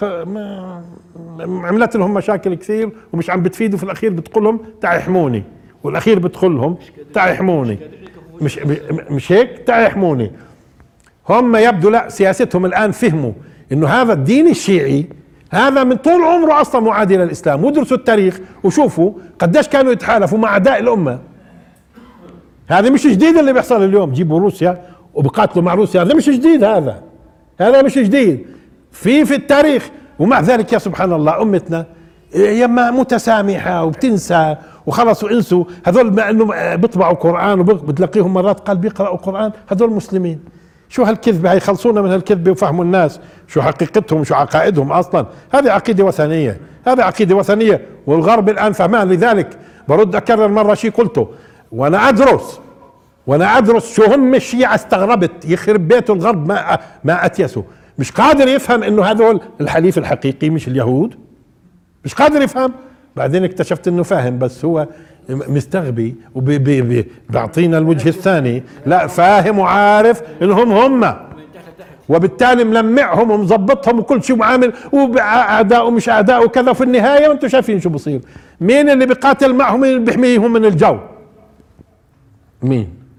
عملت لهم مشاكل كثير ومش عم بتفيدوا. في الاخير بتقول لهم تعال احموني، والاخير بتقول لهم تعال احموني، مش هيك؟ تعال احموني. هم يبدو لا، سياستهم الان فهموا انه هذا الدين الشيعي هذا من طول عمره اصلا معادي للاسلام، ودرسوا التاريخ وشوفوا قديش كانوا يتحالفوا مع اعداء الامه. هذا مش جديد اللي بيحصل اليوم، جيبوا روسيا وبقاتلوا مع روسيا، هذا مش جديد، هذا مش جديد في التاريخ. ومع ذلك يا سبحان الله امتنا يما متسامحه وبتنسى وخلص، وانسوا هذول مع انه بيطبعوا قران وبتلاقيهم مرات قال بيقراوا قران، هذول مسلمين. شو هالكذبه هي؟ خلصونا من هالكذبه وفهموا الناس شو حقيقتهم شو عقائدهم اصلا. هذه عقيده وثنيه، والغرب الان فهمان. لذلك برد اكرر مره شيء قلته، وانا ادرس شو هم الشيعة. استغربت يخرب بيته الغرب ما اتيسوا، مش قادر يفهم انه هذول الحليف الحقيقي مش اليهود، مش قادر يفهم. بعدين اكتشفت انه فاهم، بس هو مستغبي وبيعطينا الوجه الثاني. لا، فاهم وعارف انهم هم، وبالتالي ملمعهم ومظبطهم وكل شيء وعامل، واعداء ومش اعداء وكذا. في النهايه وانتم شايفين شو بصير، مين اللي بيقاتل معهم؟ مين اللي بيحميهم من الجو؟ مين؟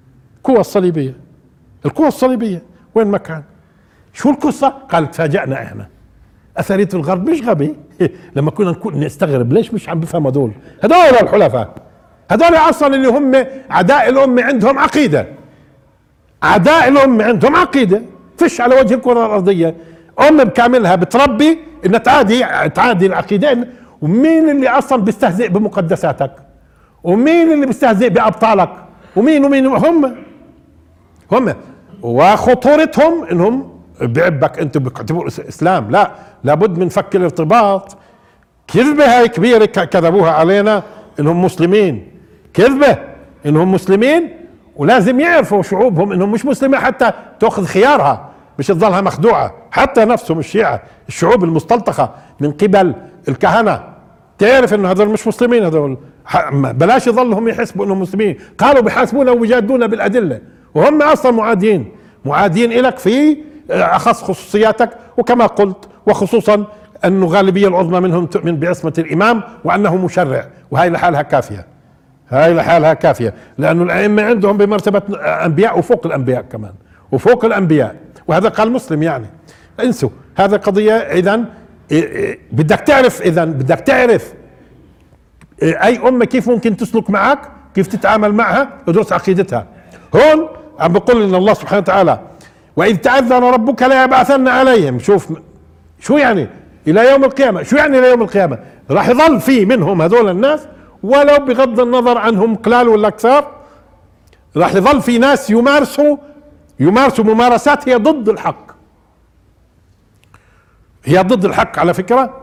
القوى الصليبية. القوى الصليبية وين ما كان. شو القصة؟ قال تفاجأنا احنا. اثرية الغرب مش غبي لما كنا نكون نستغرب ليش مش عم بفهم هذول الحلفاء. هذول اصلا اللي هم اعداء الامة عندهم عقيدة. اعداء الامة عندهم عقيدة فيش على وجه الكرة الارضية امة بكاملها بتربي ان تعادي العقيدة. ومين اللي اصلا بيستهزئ بمقدساتك؟ ومين اللي بيستهزئ بابطالك؟ ومين هم وخطورتهم انهم بعبك انتم بتعتبروا اسلام. لا، لابد من فك الارتباط. كذبة هاي كبيرة كذبوها علينا انهم مسلمين، كذبة انهم مسلمين، ولازم يعرفوا شعوبهم انهم مش مسلمين حتى تاخذ خيارها، مش تظلها مخدوعة. حتى نفسهم الشيعة، الشعوب المستلطخة من قبل الكهنة، تعرف انه هذول مش مسلمين. هذول بلاش يظلهم يحسبوا انهم مسلمين. قالوا بيحاسبونا وبيجادلونا بالادلة، وهم اصلا معادين الك في اخص خصوصياتك. وكما قلت وخصوصا انه غالبية العظمى منهم تؤمن بعصمة الامام وانه مشرع، وهي لحالها كافية. لانه الائمة عندهم بمرتبة انبياء وفوق الانبياء كمان، وفوق الانبياء. وهذا قال مسلم يعني. انسوا هذا قضية. اذا بدك تعرف اي امة كيف ممكن تسلك معك، كيف تتعامل معها، ادرس عقيدتها. هون عم بقول ان الله سبحانه وتعالى واذ تأذن ربك لا يبعثن عليهم. شوف شو يعني الى يوم القيامة. شو يعني الى يوم القيامة؟ راح يظل في منهم هذول الناس ولو بغض النظر عنهم قلال ولا كثار، راح يظل في ناس يمارسوا ممارسات هي ضد الحق. على فكرة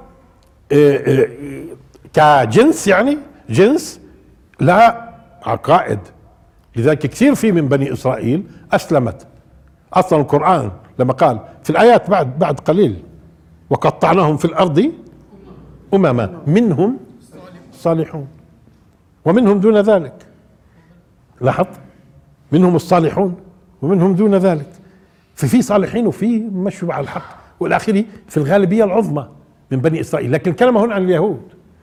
كجنس، يعني جنس لا عقائد. لذلك كثير في من بني إسرائيل أسلمت. أصلا القرآن لما قال في الآيات بعد قليل وقطعناهم في الأرض أمما منهم صالحون ومنهم دون ذلك. لاحظ، منهم الصالحون ومنهم دون ذلك. ففي صالحين وفي مشوا على الحق والآخري في الغالبية العظمى من بني إسرائيل. لكن الكلام هون عن اليهود،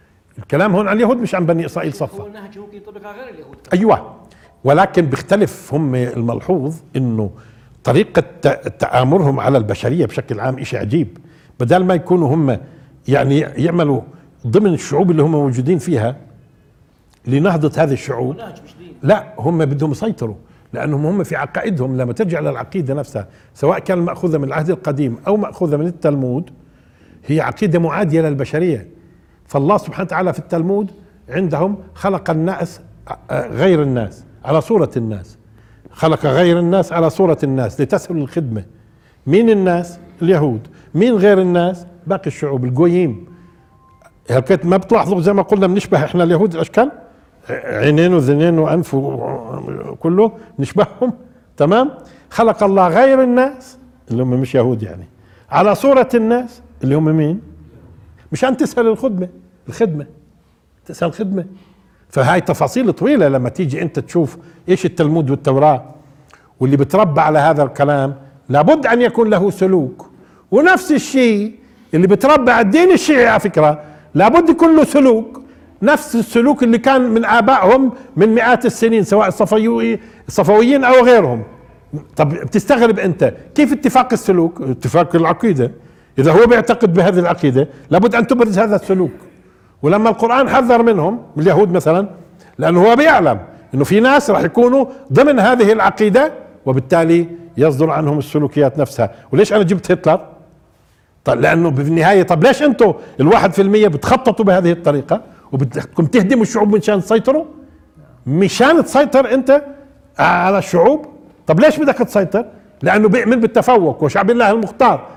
مش عن بني إسرائيل صفا. هو النهج ممكن يطبق على غير اليهود. أيوة، ولكن بيختلف. هم الملحوظ إنه طريقة تآمرهم على البشرية بشكل عام إشي عجيب. بدل ما يكونوا هم يعني يعملوا ضمن الشعوب اللي هم موجودين فيها لنهضة هذه الشعوب، لا، هم بدهم يسيطروا. لأنهم هم في عقائدهم لما ترجع للعقيدة نفسها، سواء كان مأخوذة من العهد القديم أو مأخوذة من التلمود، هي عقيدة معادية للبشرية. فالله سبحانه وتعالى في التلمود عندهم خلق الناس غير الناس على صورة الناس، خلق غير الناس على صورة الناس لتسهل الخدمة. مين الناس؟ اليهود. مين غير الناس؟ باقي الشعوب الجويين. هلكت ما بتلاحظوا زي ما قلنا بنشبه احنا اليهود الاشكال، عينين وذنين وانف وكله نشبههم. تمام. خلق الله غير الناس اللي هم مش يهود يعني على صورة الناس اللي هم مين؟ مشان تسهل الخدمة تسهل الخدمة. فهاي تفاصيل طويلة. لما تيجي انت تشوف ايش التلمود والتوراة، واللي بتربى على هذا الكلام لابد ان يكون له سلوك. ونفس الشيء اللي بتربى على الدين الشيعي على فكرة لابد يكون له سلوك، نفس السلوك اللي كان من آبائهم من مئات السنين، سواء الصفويين أو غيرهم. طب بتستغرب أنت كيف اتفاق السلوك؟ اتفاق العقيدة. إذا هو بيعتقد بهذه العقيدة لابد أن تبرز هذا السلوك. ولما القرآن حذر منهم، من اليهود مثلا، لأنه هو بيعلم أنه في ناس راح يكونوا ضمن هذه العقيدة، وبالتالي يصدر عنهم السلوكيات نفسها. وليش أنا جبت هتلر؟ طب لأنه بالنهاية، طب ليش أنتوا 1% بتخططوا بهذه الطريقة وبدكم تهدموا الشعوب مشان تسيطروا؟ مشان تسيطر أنت على الشعوب. طب ليش بدك تسيطر؟ لأنه بيؤمن بالتفوق وشعب الله المختار.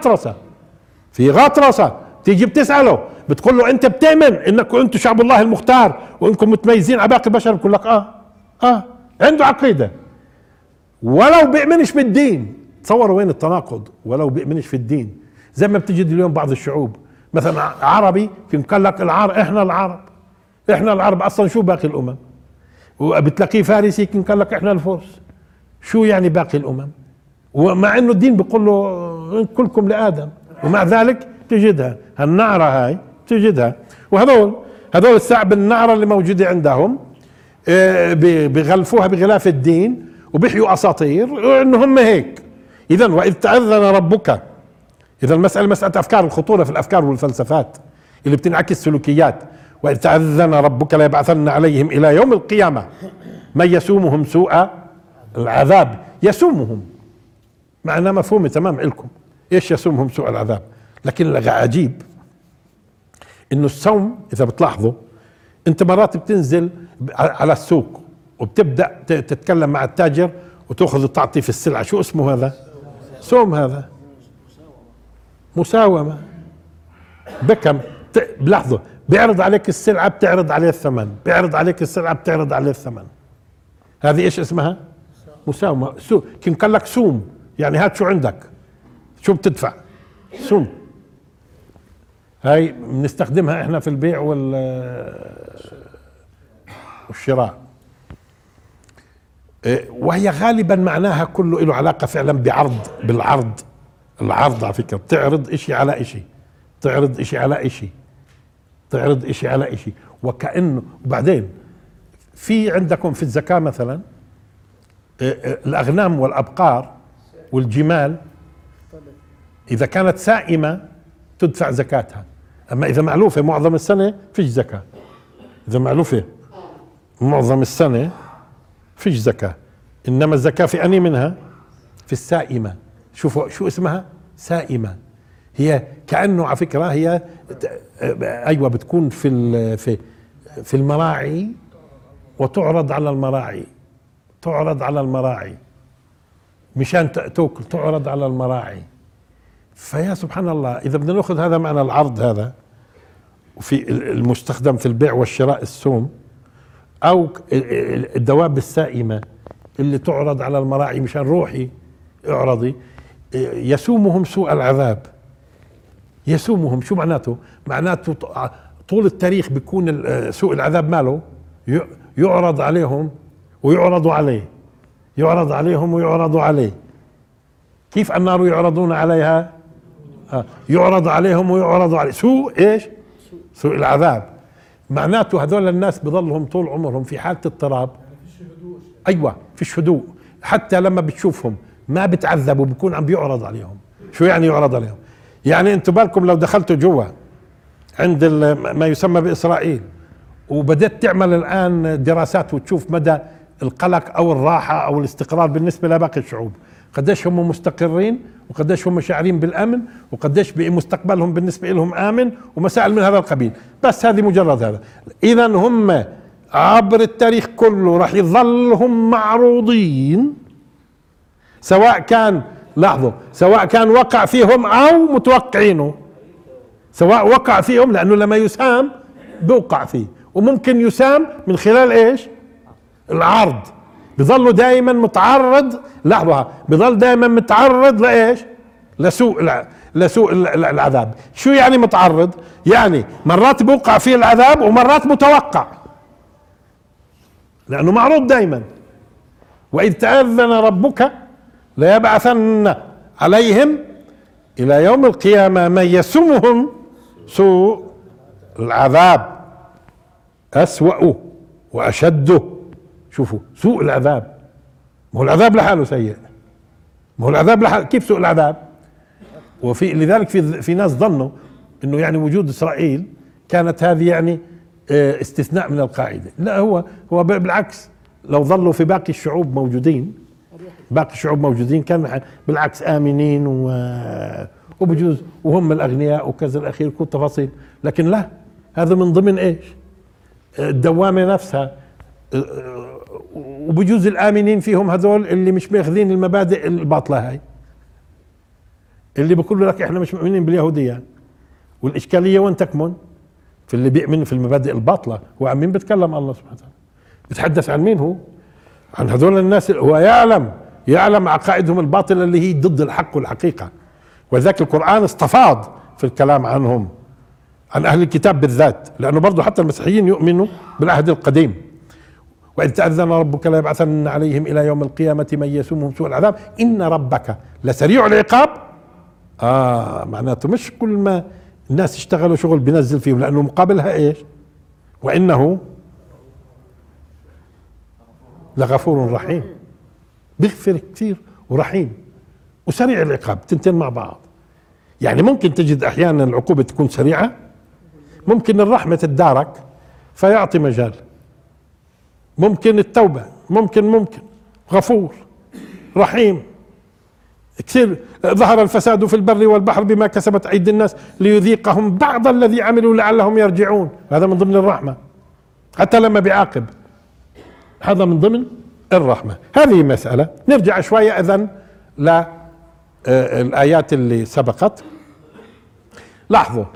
في غطرسة تيجي بتسأله بتقول له أنت بتؤمن إنكم أنتم شعب الله المختار وإنكم متميزين على باقي البشر؟ بقول لك عنده عقيدة ولو بيؤمنش بالدين. تصوروا وين التناقض. ولو بيؤمنش في الدين، زي ما بتجد اليوم بعض الشعوب مثلا عربي قال لك احنا العرب اصلا شو باقي الامم، وبتلاقيه فارسي قال لك احنا الفرس. شو يعني باقي الامم؟ ومع انه الدين بيقول له كلكم لادم، ومع ذلك تجدها النعرة هاي تجدها. وهذول الثعب النعرة اللي موجودة عندهم بيغلفوها بغلاف الدين، وبيحيوا اساطير انه هم هيك. اذا واذ تاذن ربك، اذا المساله مساله افكار، الخطوره في الافكار والفلسفات اللي بتنعكس سلوكيات. واذ تاذن ربك ليبعثن عليهم الى يوم القيامه من يسومهم سوء العذاب. يسومهم معناه مفهومي تمام لكم، ايش يسومهم سوء العذاب؟ لكن العجيب انه الصوم اذا بتلاحظوا انت مرات بتنزل على السوق وبتبدا تتكلم مع التاجر وتاخذ وتعطي في السلعه، شو اسمه هذا؟ صوم. هذا مساومه. بكم بلحظه بيعرض عليك السلعه بتعرض عليه الثمن، بيعرض عليك السلعه بتعرض عليه الثمن. هذه ايش اسمها؟ مساومه. كان قال لك سوم يعني هات شو عندك، شو بتدفع، سوم. هاي بنستخدمها احنا في البيع والشراء، وهي غالبا معناها كله له علاقة فعلا بالعرض. العرض على فكرة بتعرض اشي على اشي، تعرض اشي على اشي، تعرض اشي على اشي. وكأنه وبعدين في عندكم في الزكاة مثلا الأغنام والأبقار والجمال إذا كانت سائمة تدفع زكاتها، أما إذا معلوفة معظم السنة فيش زكاة. إذا معلوفة معظم السنة فيش زكاة، إنما الزكاة في أني منها؟ في السائمة. شوفوا شو اسمها؟ سائمة. هي كأنه على فكرة هي أيوة بتكون في المراعي وتعرض على المراعي، تعرض على المراعي مشان تاكل، تعرض على المراعي. فيا سبحان الله، إذا بدنا ناخذ هذا معنى العرض هذا وفي المستخدم في البيع والشراء السوم، أو الدواب السائمة اللي تعرض على المراعي مشان روحي اعرضي، يسومهم سوء العذاب. يسومهم شو معناته؟ معناته طول التاريخ بيكون سوء العذاب ماله يعرض عليهم ويعرضوا عليه، يعرض عليهم ويعرضوا عليه. كيف النار يعرضون عليها؟ يعرض عليهم ويعرضوا عليه. سوء ايش؟ سوء العذاب. معناته هذول الناس بضلهم طول عمرهم في حالة اضطراب. ايوه فيش هدوء، حتى لما بتشوفهم ما بتعذبوا بيكون عم بيعرض عليهم. شو يعني يعرض عليهم؟ يعني انتم بالكم لو دخلتوا جوا عند ما يسمى بإسرائيل وبدأت تعمل الآن دراسات وتشوف مدى القلق أو الراحة أو الاستقرار بالنسبة لباقي الشعوب، قديش هم مستقرين وقديش هم شاعرين بالأمن وقديش مستقبلهم بالنسبة لهم آمن ومسائل من هذا القبيل. بس هذه مجرد هذا. إذا هم عبر التاريخ كله راح يظلهم معروضين، سواء كان لاحظوا سواء كان وقع فيهم أو متوقعينه، سواء وقع فيهم لأنه لما يسام بوقع فيه، وممكن يسام من خلال ايش؟ العرض. بظلوا دائما متعرض، لاحظوها، بظل دائما متعرض لايش؟ لسوء العذاب. شو يعني متعرض؟ يعني مرات بوقع فيه العذاب ومرات متوقع، لأنه معروض دائما. وإذ تأذن ربك ليبعثن عليهم إلى يوم القيامة من يسومهم سوء العذاب أسوأ وأشده. شوفوا سوء العذاب، ما هو العذاب لحاله سيء، ما هو العذاب لحاله كيف سوء العذاب؟ وفي لذلك في ناس ظنوا انه يعني وجود اسرائيل كانت هذه يعني استثناء من القاعدة. لا، هو بالعكس، لو ظلوا في باقي الشعوب موجودين، باقي الشعوب موجودين كان بالعكس آمنين وبجوز وهم الأغنياء وكذا الأخير كل تفاصيل. لكن لا، هذا من ضمن ايش؟ الدوامة نفسها. وبجوز الآمنين فيهم هذول اللي مش ماخذين المبادئ الباطلة هاي، اللي بقول لك احنا مش مؤمنين باليهودية. والإشكالية وين تكمن؟ في اللي بيؤمن في المبادئ الباطلة. وعن مين بتكلم الله سبحانه وتعالى؟ بتحدث عن مين هو؟ عن هذول الناس. هو يعلم عقائدهم الباطلة اللي هي ضد الحق والحقيقة، ولذلك القرآن استفاض في الكلام عنهم، عن أهل الكتاب بالذات، لأنه برضو حتى المسيحيين يؤمنوا بالعهد القديم. وإذ تأذن ربك ليبعثن عليهم إلى يوم القيامة من يسومهم سوء العذاب إن ربك لسريع العقاب. معناته مش كل ما الناس اشتغلوا شغل بينزل فيهم، لأنه مقابلها إيش؟ وإنه لغفور رحيم. بيغفر كثير ورحيم وسريع العقاب، تنتين مع بعض. يعني ممكن تجد احيانا العقوبة تكون سريعة، ممكن الرحمة تدارك فيعطي مجال، ممكن التوبة، ممكن غفور رحيم كثير. ظهر الفساد في البر والبحر بما كسبت أيدي الناس ليذيقهم بعض الذي عملوا لعلهم يرجعون. هذا من ضمن الرحمة، حتى لما بيعاقب هذا من ضمن الرحمة. هذه مسألة. نرجع شوية إذن للآيات اللي سبقت. لاحظوا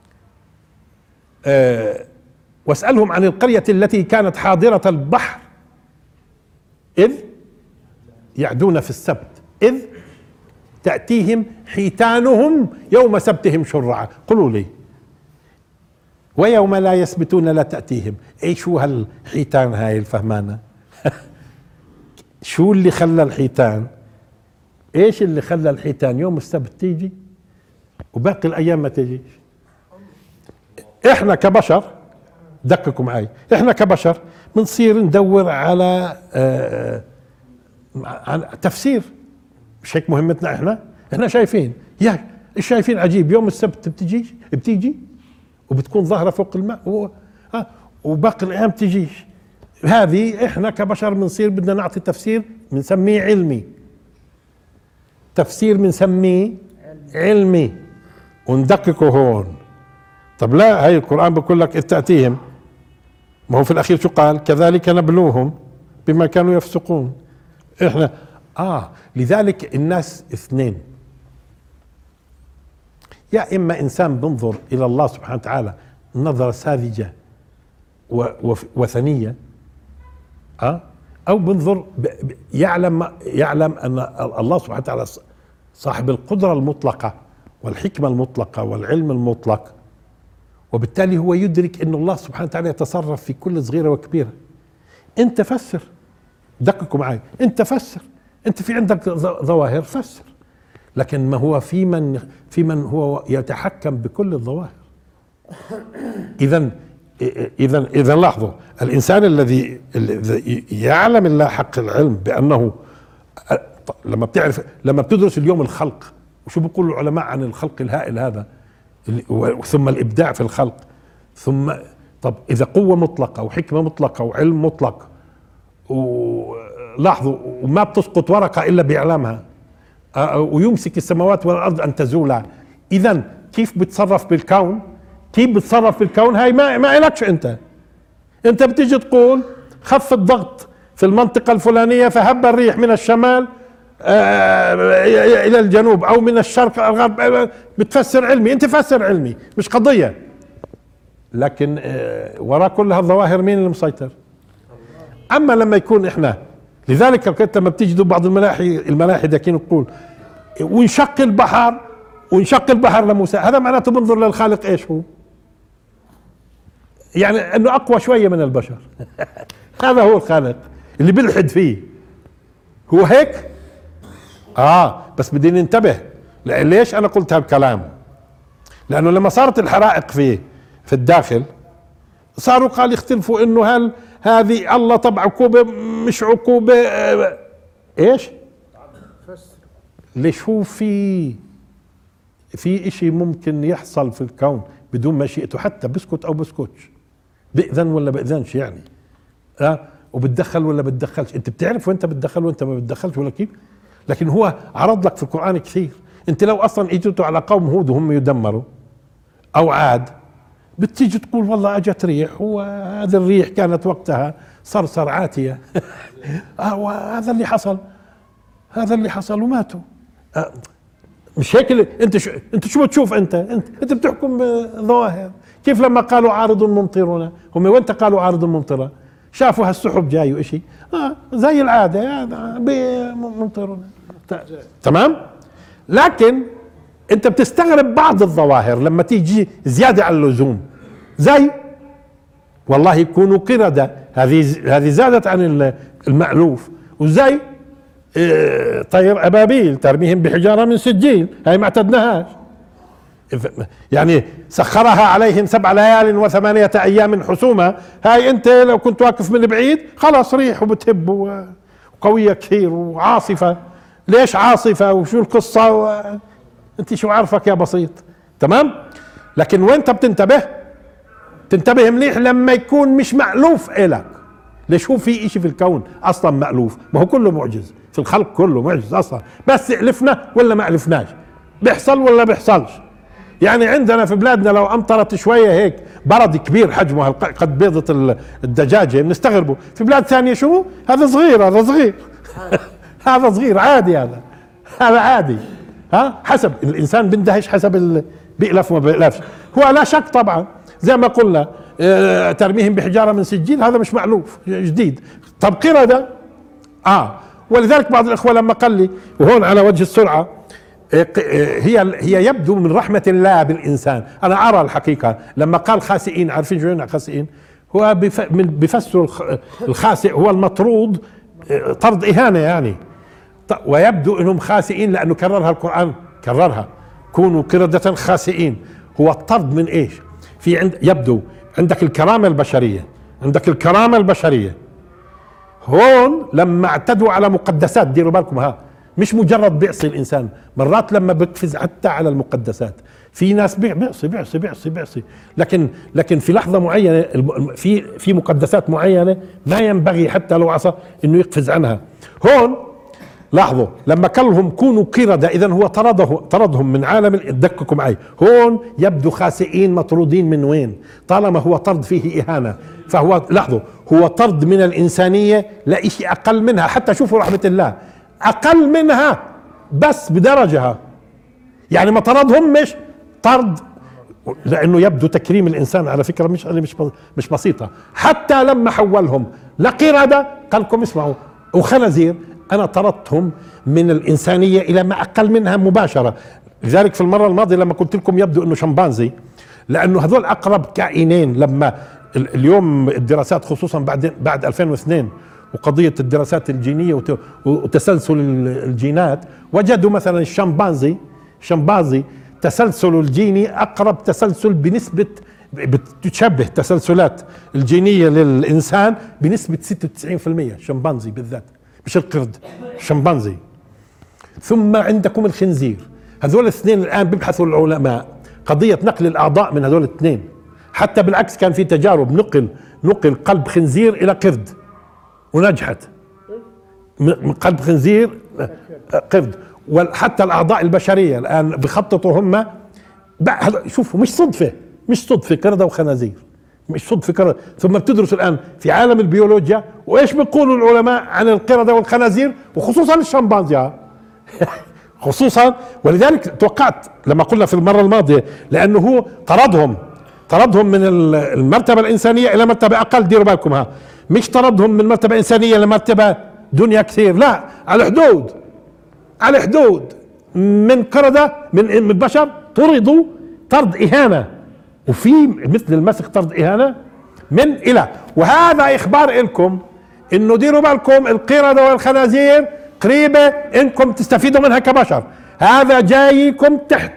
واسألهم عن القرية التي كانت حاضرة البحر إذ يعدون في السبت إذ تأتيهم حيتانهم يوم سبتهم شرعا. قولوا لي ويوم لا يسبتون لا تأتيهم. اي شو هالحيتان هاي الفهمانة؟ شو اللي خلى الحيتان؟ ايش اللي خلى الحيتان يوم السبت تيجي وباقي الايام ما تجيش؟ احنا كبشر، دققوا معي، احنا كبشر بنصير ندور على تفسير. مش هيك مهمتنا؟ احنا شايفين شايفين عجيب يوم السبت بتيجي وبتكون ظاهرة فوق الماء وباقي الايام تجيش. هذه احنا كبشر بنصير بدنا نعطي تفسير بنسميه علمي، تفسير بنسميه علمي وندققه هون. طب لا، هاي القرآن بقول لك تأتيهم، ما هو في الأخير شو قال؟ كذلك نبلوهم بما كانوا يفسقون. احنا لذلك الناس اثنين، يا إما إنسان بنظر إلى الله سبحانه وتعالى نظرة ساذجة وثنية، أو بنظر يعلم أن الله سبحانه وتعالى صاحب القدرة المطلقة والحكمة المطلقة والعلم المطلق، وبالتالي هو يدرك أن الله سبحانه وتعالى يتصرف في كل صغيرة وكبيرة. أنت فسر، دققوا معي، أنت فسر، أنت في عندك ظواهر فسر، لكن ما هو في من هو يتحكم بكل الظواهر. إذا لاحظوا، الإنسان الذي يعلم الله حق العلم بأنه لما بتدرس اليوم الخلق، وشو بيقول العلماء عن الخلق الهائل هذا، ثم الإبداع في الخلق، ثم طب إذا قوة مطلقة وحكمة مطلقة وعلم مطلق، ولاحظوا وما بتسقط ورقة إلا بإعلامها، ويمسك السماوات والأرض أن تزولا. إذن كيف بتصرف بالكون؟ هاي ما إلكش أنت بتيجي تقول خف الضغط في المنطقة الفلانية فهب الريح من الشمال إلى الجنوب أو من الشرق الغرب. بتفسر علمي، أنت فسر علمي مش قضية، لكن وراء كل هالظواهر مين اللي مسيطر؟ أما لما يكون إحنا، لذلك كنت لما بتجدوا بعض الملاحدة كانوا يقول ونشق البحر لموسى، هذا معناته بنظر للخالق ايش هو؟ يعني انه اقوى شوية من البشر. هذا هو الخالق اللي بيلحد فيه، هو هيك. بس بدي ننتبه، ليش انا قلت هالكلام؟ لانه لما صارت الحرائق في الداخل، صاروا قال يختلفوا انه هل هذه الله طبع عقوبة مش عقوبة، ايش؟ ليش هو في اشي ممكن يحصل في الكون بدون مشيئته، حتى بسكت او بسكتش، بإذن ولا بإذنش يعني، وبتدخل ولا بتدخلش، انت بتعرف وانت بتدخل وانت ما بتدخلش ولا كيف. لكن هو عرض لك في القرآن كثير. انت لو اصلا اجيتوا على قوم هود وهم يدمروا او عاد، بتيجي تقول والله اجت ريح وهذه الريح كانت وقتها صرصر عاتية. وهذا اللي حصل وماتوا. مش هيك انت شو بتشوف؟ انت بتحكم بظواهر. كيف لما قالوا عارض ممطرنا، هم وين قالوا عارض ممطرة؟ شافوا هالسحب جاي وإشي زي العادة ممطرنا، تمام. لكن انت بتستغرب بعض الظواهر لما تيجي زيادة على اللزوم، زي والله يكونوا قردة، هذه زادت عن المألوف، وزي طير أبابيل ترميهم بحجارة من سجيل، هاي ما اعتدناهاش. يعني سخرها عليهم 7 ليال و8 أيام حسوما، هاي انت لو كنت واقف من بعيد خلاص ريح وبتهب قوية كثير وعاصفة. ليش عاصفة وشو القصة انت شو عارفك يا بسيط. تمام. لكن وين انت بتنتبه؟ تنتبه مليح لما يكون مش مألوف إلك. ليش هو في اشي في الكون اصلا مألوف؟ ما هو كله معجز في الخلق، كله معجز اصلا، بس ألفنا ولا ما ألفناش، بيحصل ولا بيحصلش. يعني عندنا في بلادنا لو امطرت شوية هيك برد كبير حجمه قد بيضة الدجاجة بنستغربه، في بلاد ثانية شو هذا صغير، هذا صغير هذا صغير عادي، هذا عادي. ها حسب الانسان بندهش حسب بيألف وما بيألفش. هو لا شك طبعا زي ما قلنا ترميهم بحجارة من سجيل هذا مش مألوف جديد. طب قردة ولذلك بعض الاخوة لما قال لي وهون على وجه السرعة هي يبدو من رحمة الله بالإنسان. أنا أرى الحقيقة لما قال خاسئين، عارفين شو يعني خاسئين؟ هو بفسر الخاسئ هو المطرود، طرد إهانة يعني. ويبدو أنهم خاسئين لأنه كررها القرآن، كررها كونوا قردة خاسئين. هو الطرد من إيش؟ يبدو عندك الكرامة البشرية، عندك الكرامة البشرية. هون لما اعتدوا على مقدسات، ديروا بالكم مش مجرد بيعصي الانسان، مرات لما بقفز حتى على المقدسات. في ناس بيعصي بيعصي بيعصي بيعصي، لكن في لحظه معينه في مقدسات معينه ما ينبغي حتى لو عصى انه يقفز عنها. هون لاحظوا لما قال لهم كونوا قردة، اذا هو طردهم من عالم. دققوا معي، هون يبدو خاسئين مطرودين من وين؟ طالما هو طرد فيه اهانه، فهو لاحظوا هو طرد من الانسانيه لإشي اقل منها. حتى شوفوا رحمه الله، اقل منها بس بدرجها، يعني ما طردهم مش طرد، لانه يبدو تكريم الانسان على فكره مش بسيطه. حتى لما حولهم لقردة قال لكم اسمعوا وخنازير، انا طردتهم من الانسانيه الى ما اقل منها مباشره. لذلك في المره الماضيه لما قلت لكم يبدو انه شمبانزي، لانه هذول اقرب كائنين. لما اليوم الدراسات خصوصا بعد 2002 وقضية الدراسات الجينية وتسلسل الجينات، وجدوا مثلا الشمبانزي تسلسل الجيني أقرب تسلسل بنسبة، بتشبه تسلسلات الجينية للإنسان بنسبة 96%. الشمبانزي بالذات، مش القرد، الشمبانزي. ثم عندكم الخنزير. هذول الاثنين الآن بيبحثوا العلماء قضية نقل الأعضاء من هذول الاثنين. حتى بالعكس كان في تجارب نقل قلب خنزير إلى قرد ونجحت، من قلب خنزير قرد. وحتى الأعضاء البشرية الآن بخططوا هم. شوفوا مش صدفة قردة وخنازير، مش صدفة قردة. ثم بتدرسوا الآن في عالم البيولوجيا وإيش بيقولوا العلماء عن القردة والخنازير وخصوصا الشمبانزي خصوصا. ولذلك توقعت لما قلنا في المرة الماضية، لأنه هو طردهم من المرتبة الإنسانية إلى مرتبة أقل. ديروا بالكم مش طردهم من مرتبة إنسانية لمرتبة دنيا كثير، لا، على حدود من قردة من بشر طردوا طرد إهانة، وفي مثل المسخ طرد إهانة من إلى. وهذا إخبار إلكم إنه ديروا بالكم القردة والخنازير قريبة إنكم تستفيدوا منها كبشر. هذا جايكم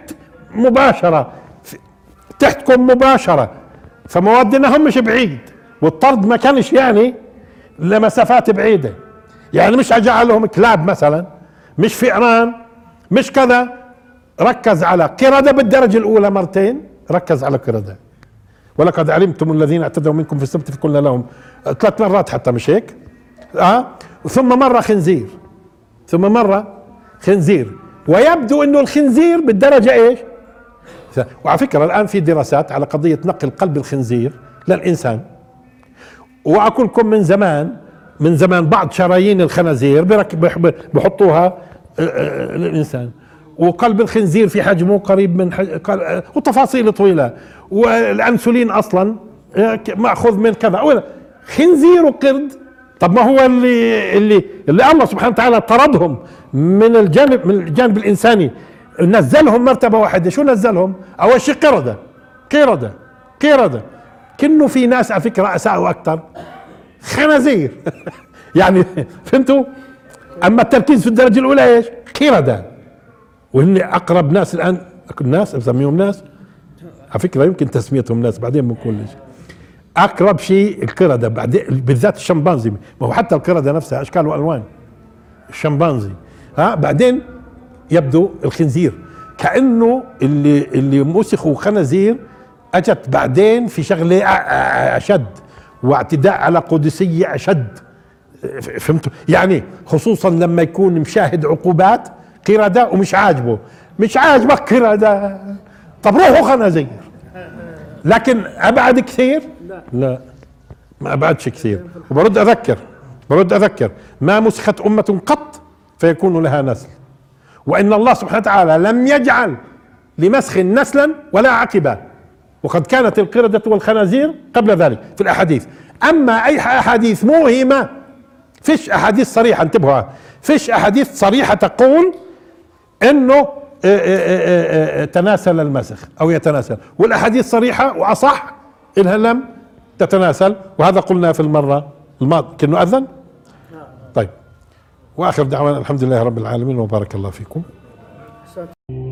تحتكم مباشرة، فمودنا هم مش بعيد. والطرد ما كانش يعني لمسافات بعيدة، يعني مش أجعلهم كلاب مثلا، مش فئران، مش كذا. ركز على قردة بالدرجة الأولى مرتين، ركز على قردة. ولقد علمتم الذين اعتدوا منكم في السبت فقلنا لهم 3 مرات حتى، مش هيك؟ ثم مرة خنزير. ويبدو انه الخنزير بالدرجة ايش؟ وعلى فكرة الآن في دراسات على قضية نقل قلب الخنزير للإنسان. وأقول لكم من زمان بعض شرايين الخنازير بحطوها للإنسان، وقلب الخنزير في حجمه قريب من وتفاصيل طويلة، والأنسولين أصلا مأخوذ من كذا. خنزير وقرد. طب ما هو اللي الله سبحانه وتعالى طردهم من الجانب الإنساني، نزلهم مرتبة واحدة. شو نزلهم؟ أول شيء قردة. كأنه في ناس على فكرة أساءوا أكثر، خنازير يعني فهمتوا؟ أما التركيز في الدرجة الأولى إيش؟ قردة. وهن أقرب ناس الآن، الناس بسميهم ناس على فكرة يمكن تسميتهم ناس بعدين من كل شيء. أقرب شيء القردة، بعدين بالذات الشمبانزي. ما هو حتى القردة نفسها أشكال وألوان، الشمبانزي. ها بعدين يبدو الخنزير، كأنه اللي مسخوا خنازير اجت بعدين في شغلة اشد، واعتداء على قدسية اشد. فهمتوا يعني؟ خصوصا لما يكون مشاهد عقوبات قردة ومش عاجبه، مش عاجبك قردة، طب روحوا خنازير. لكن ابعد كثير؟ لا ما ابعدش كثير. وبرد اذكر ما مسخت امة قط فيكون لها نسل، وان الله سبحانه وتعالى لم يجعل لمسخ نسلا ولا عقبا، وقد كانت القردة والخنازير قبل ذلك في الاحاديث. اما اي احاديث موهمة، فيش احاديث صريحة، انتبهوا، فيش احاديث صريحة تقول انه تناسل المسخ او يتناسل، والاحاديث صريحة واصح انها لم تتناسل، وهذا قلنا في المرة الماضية. كأنه اذن. طيب، واخر دعوانا الحمد لله رب العالمين، وبارك الله فيكم.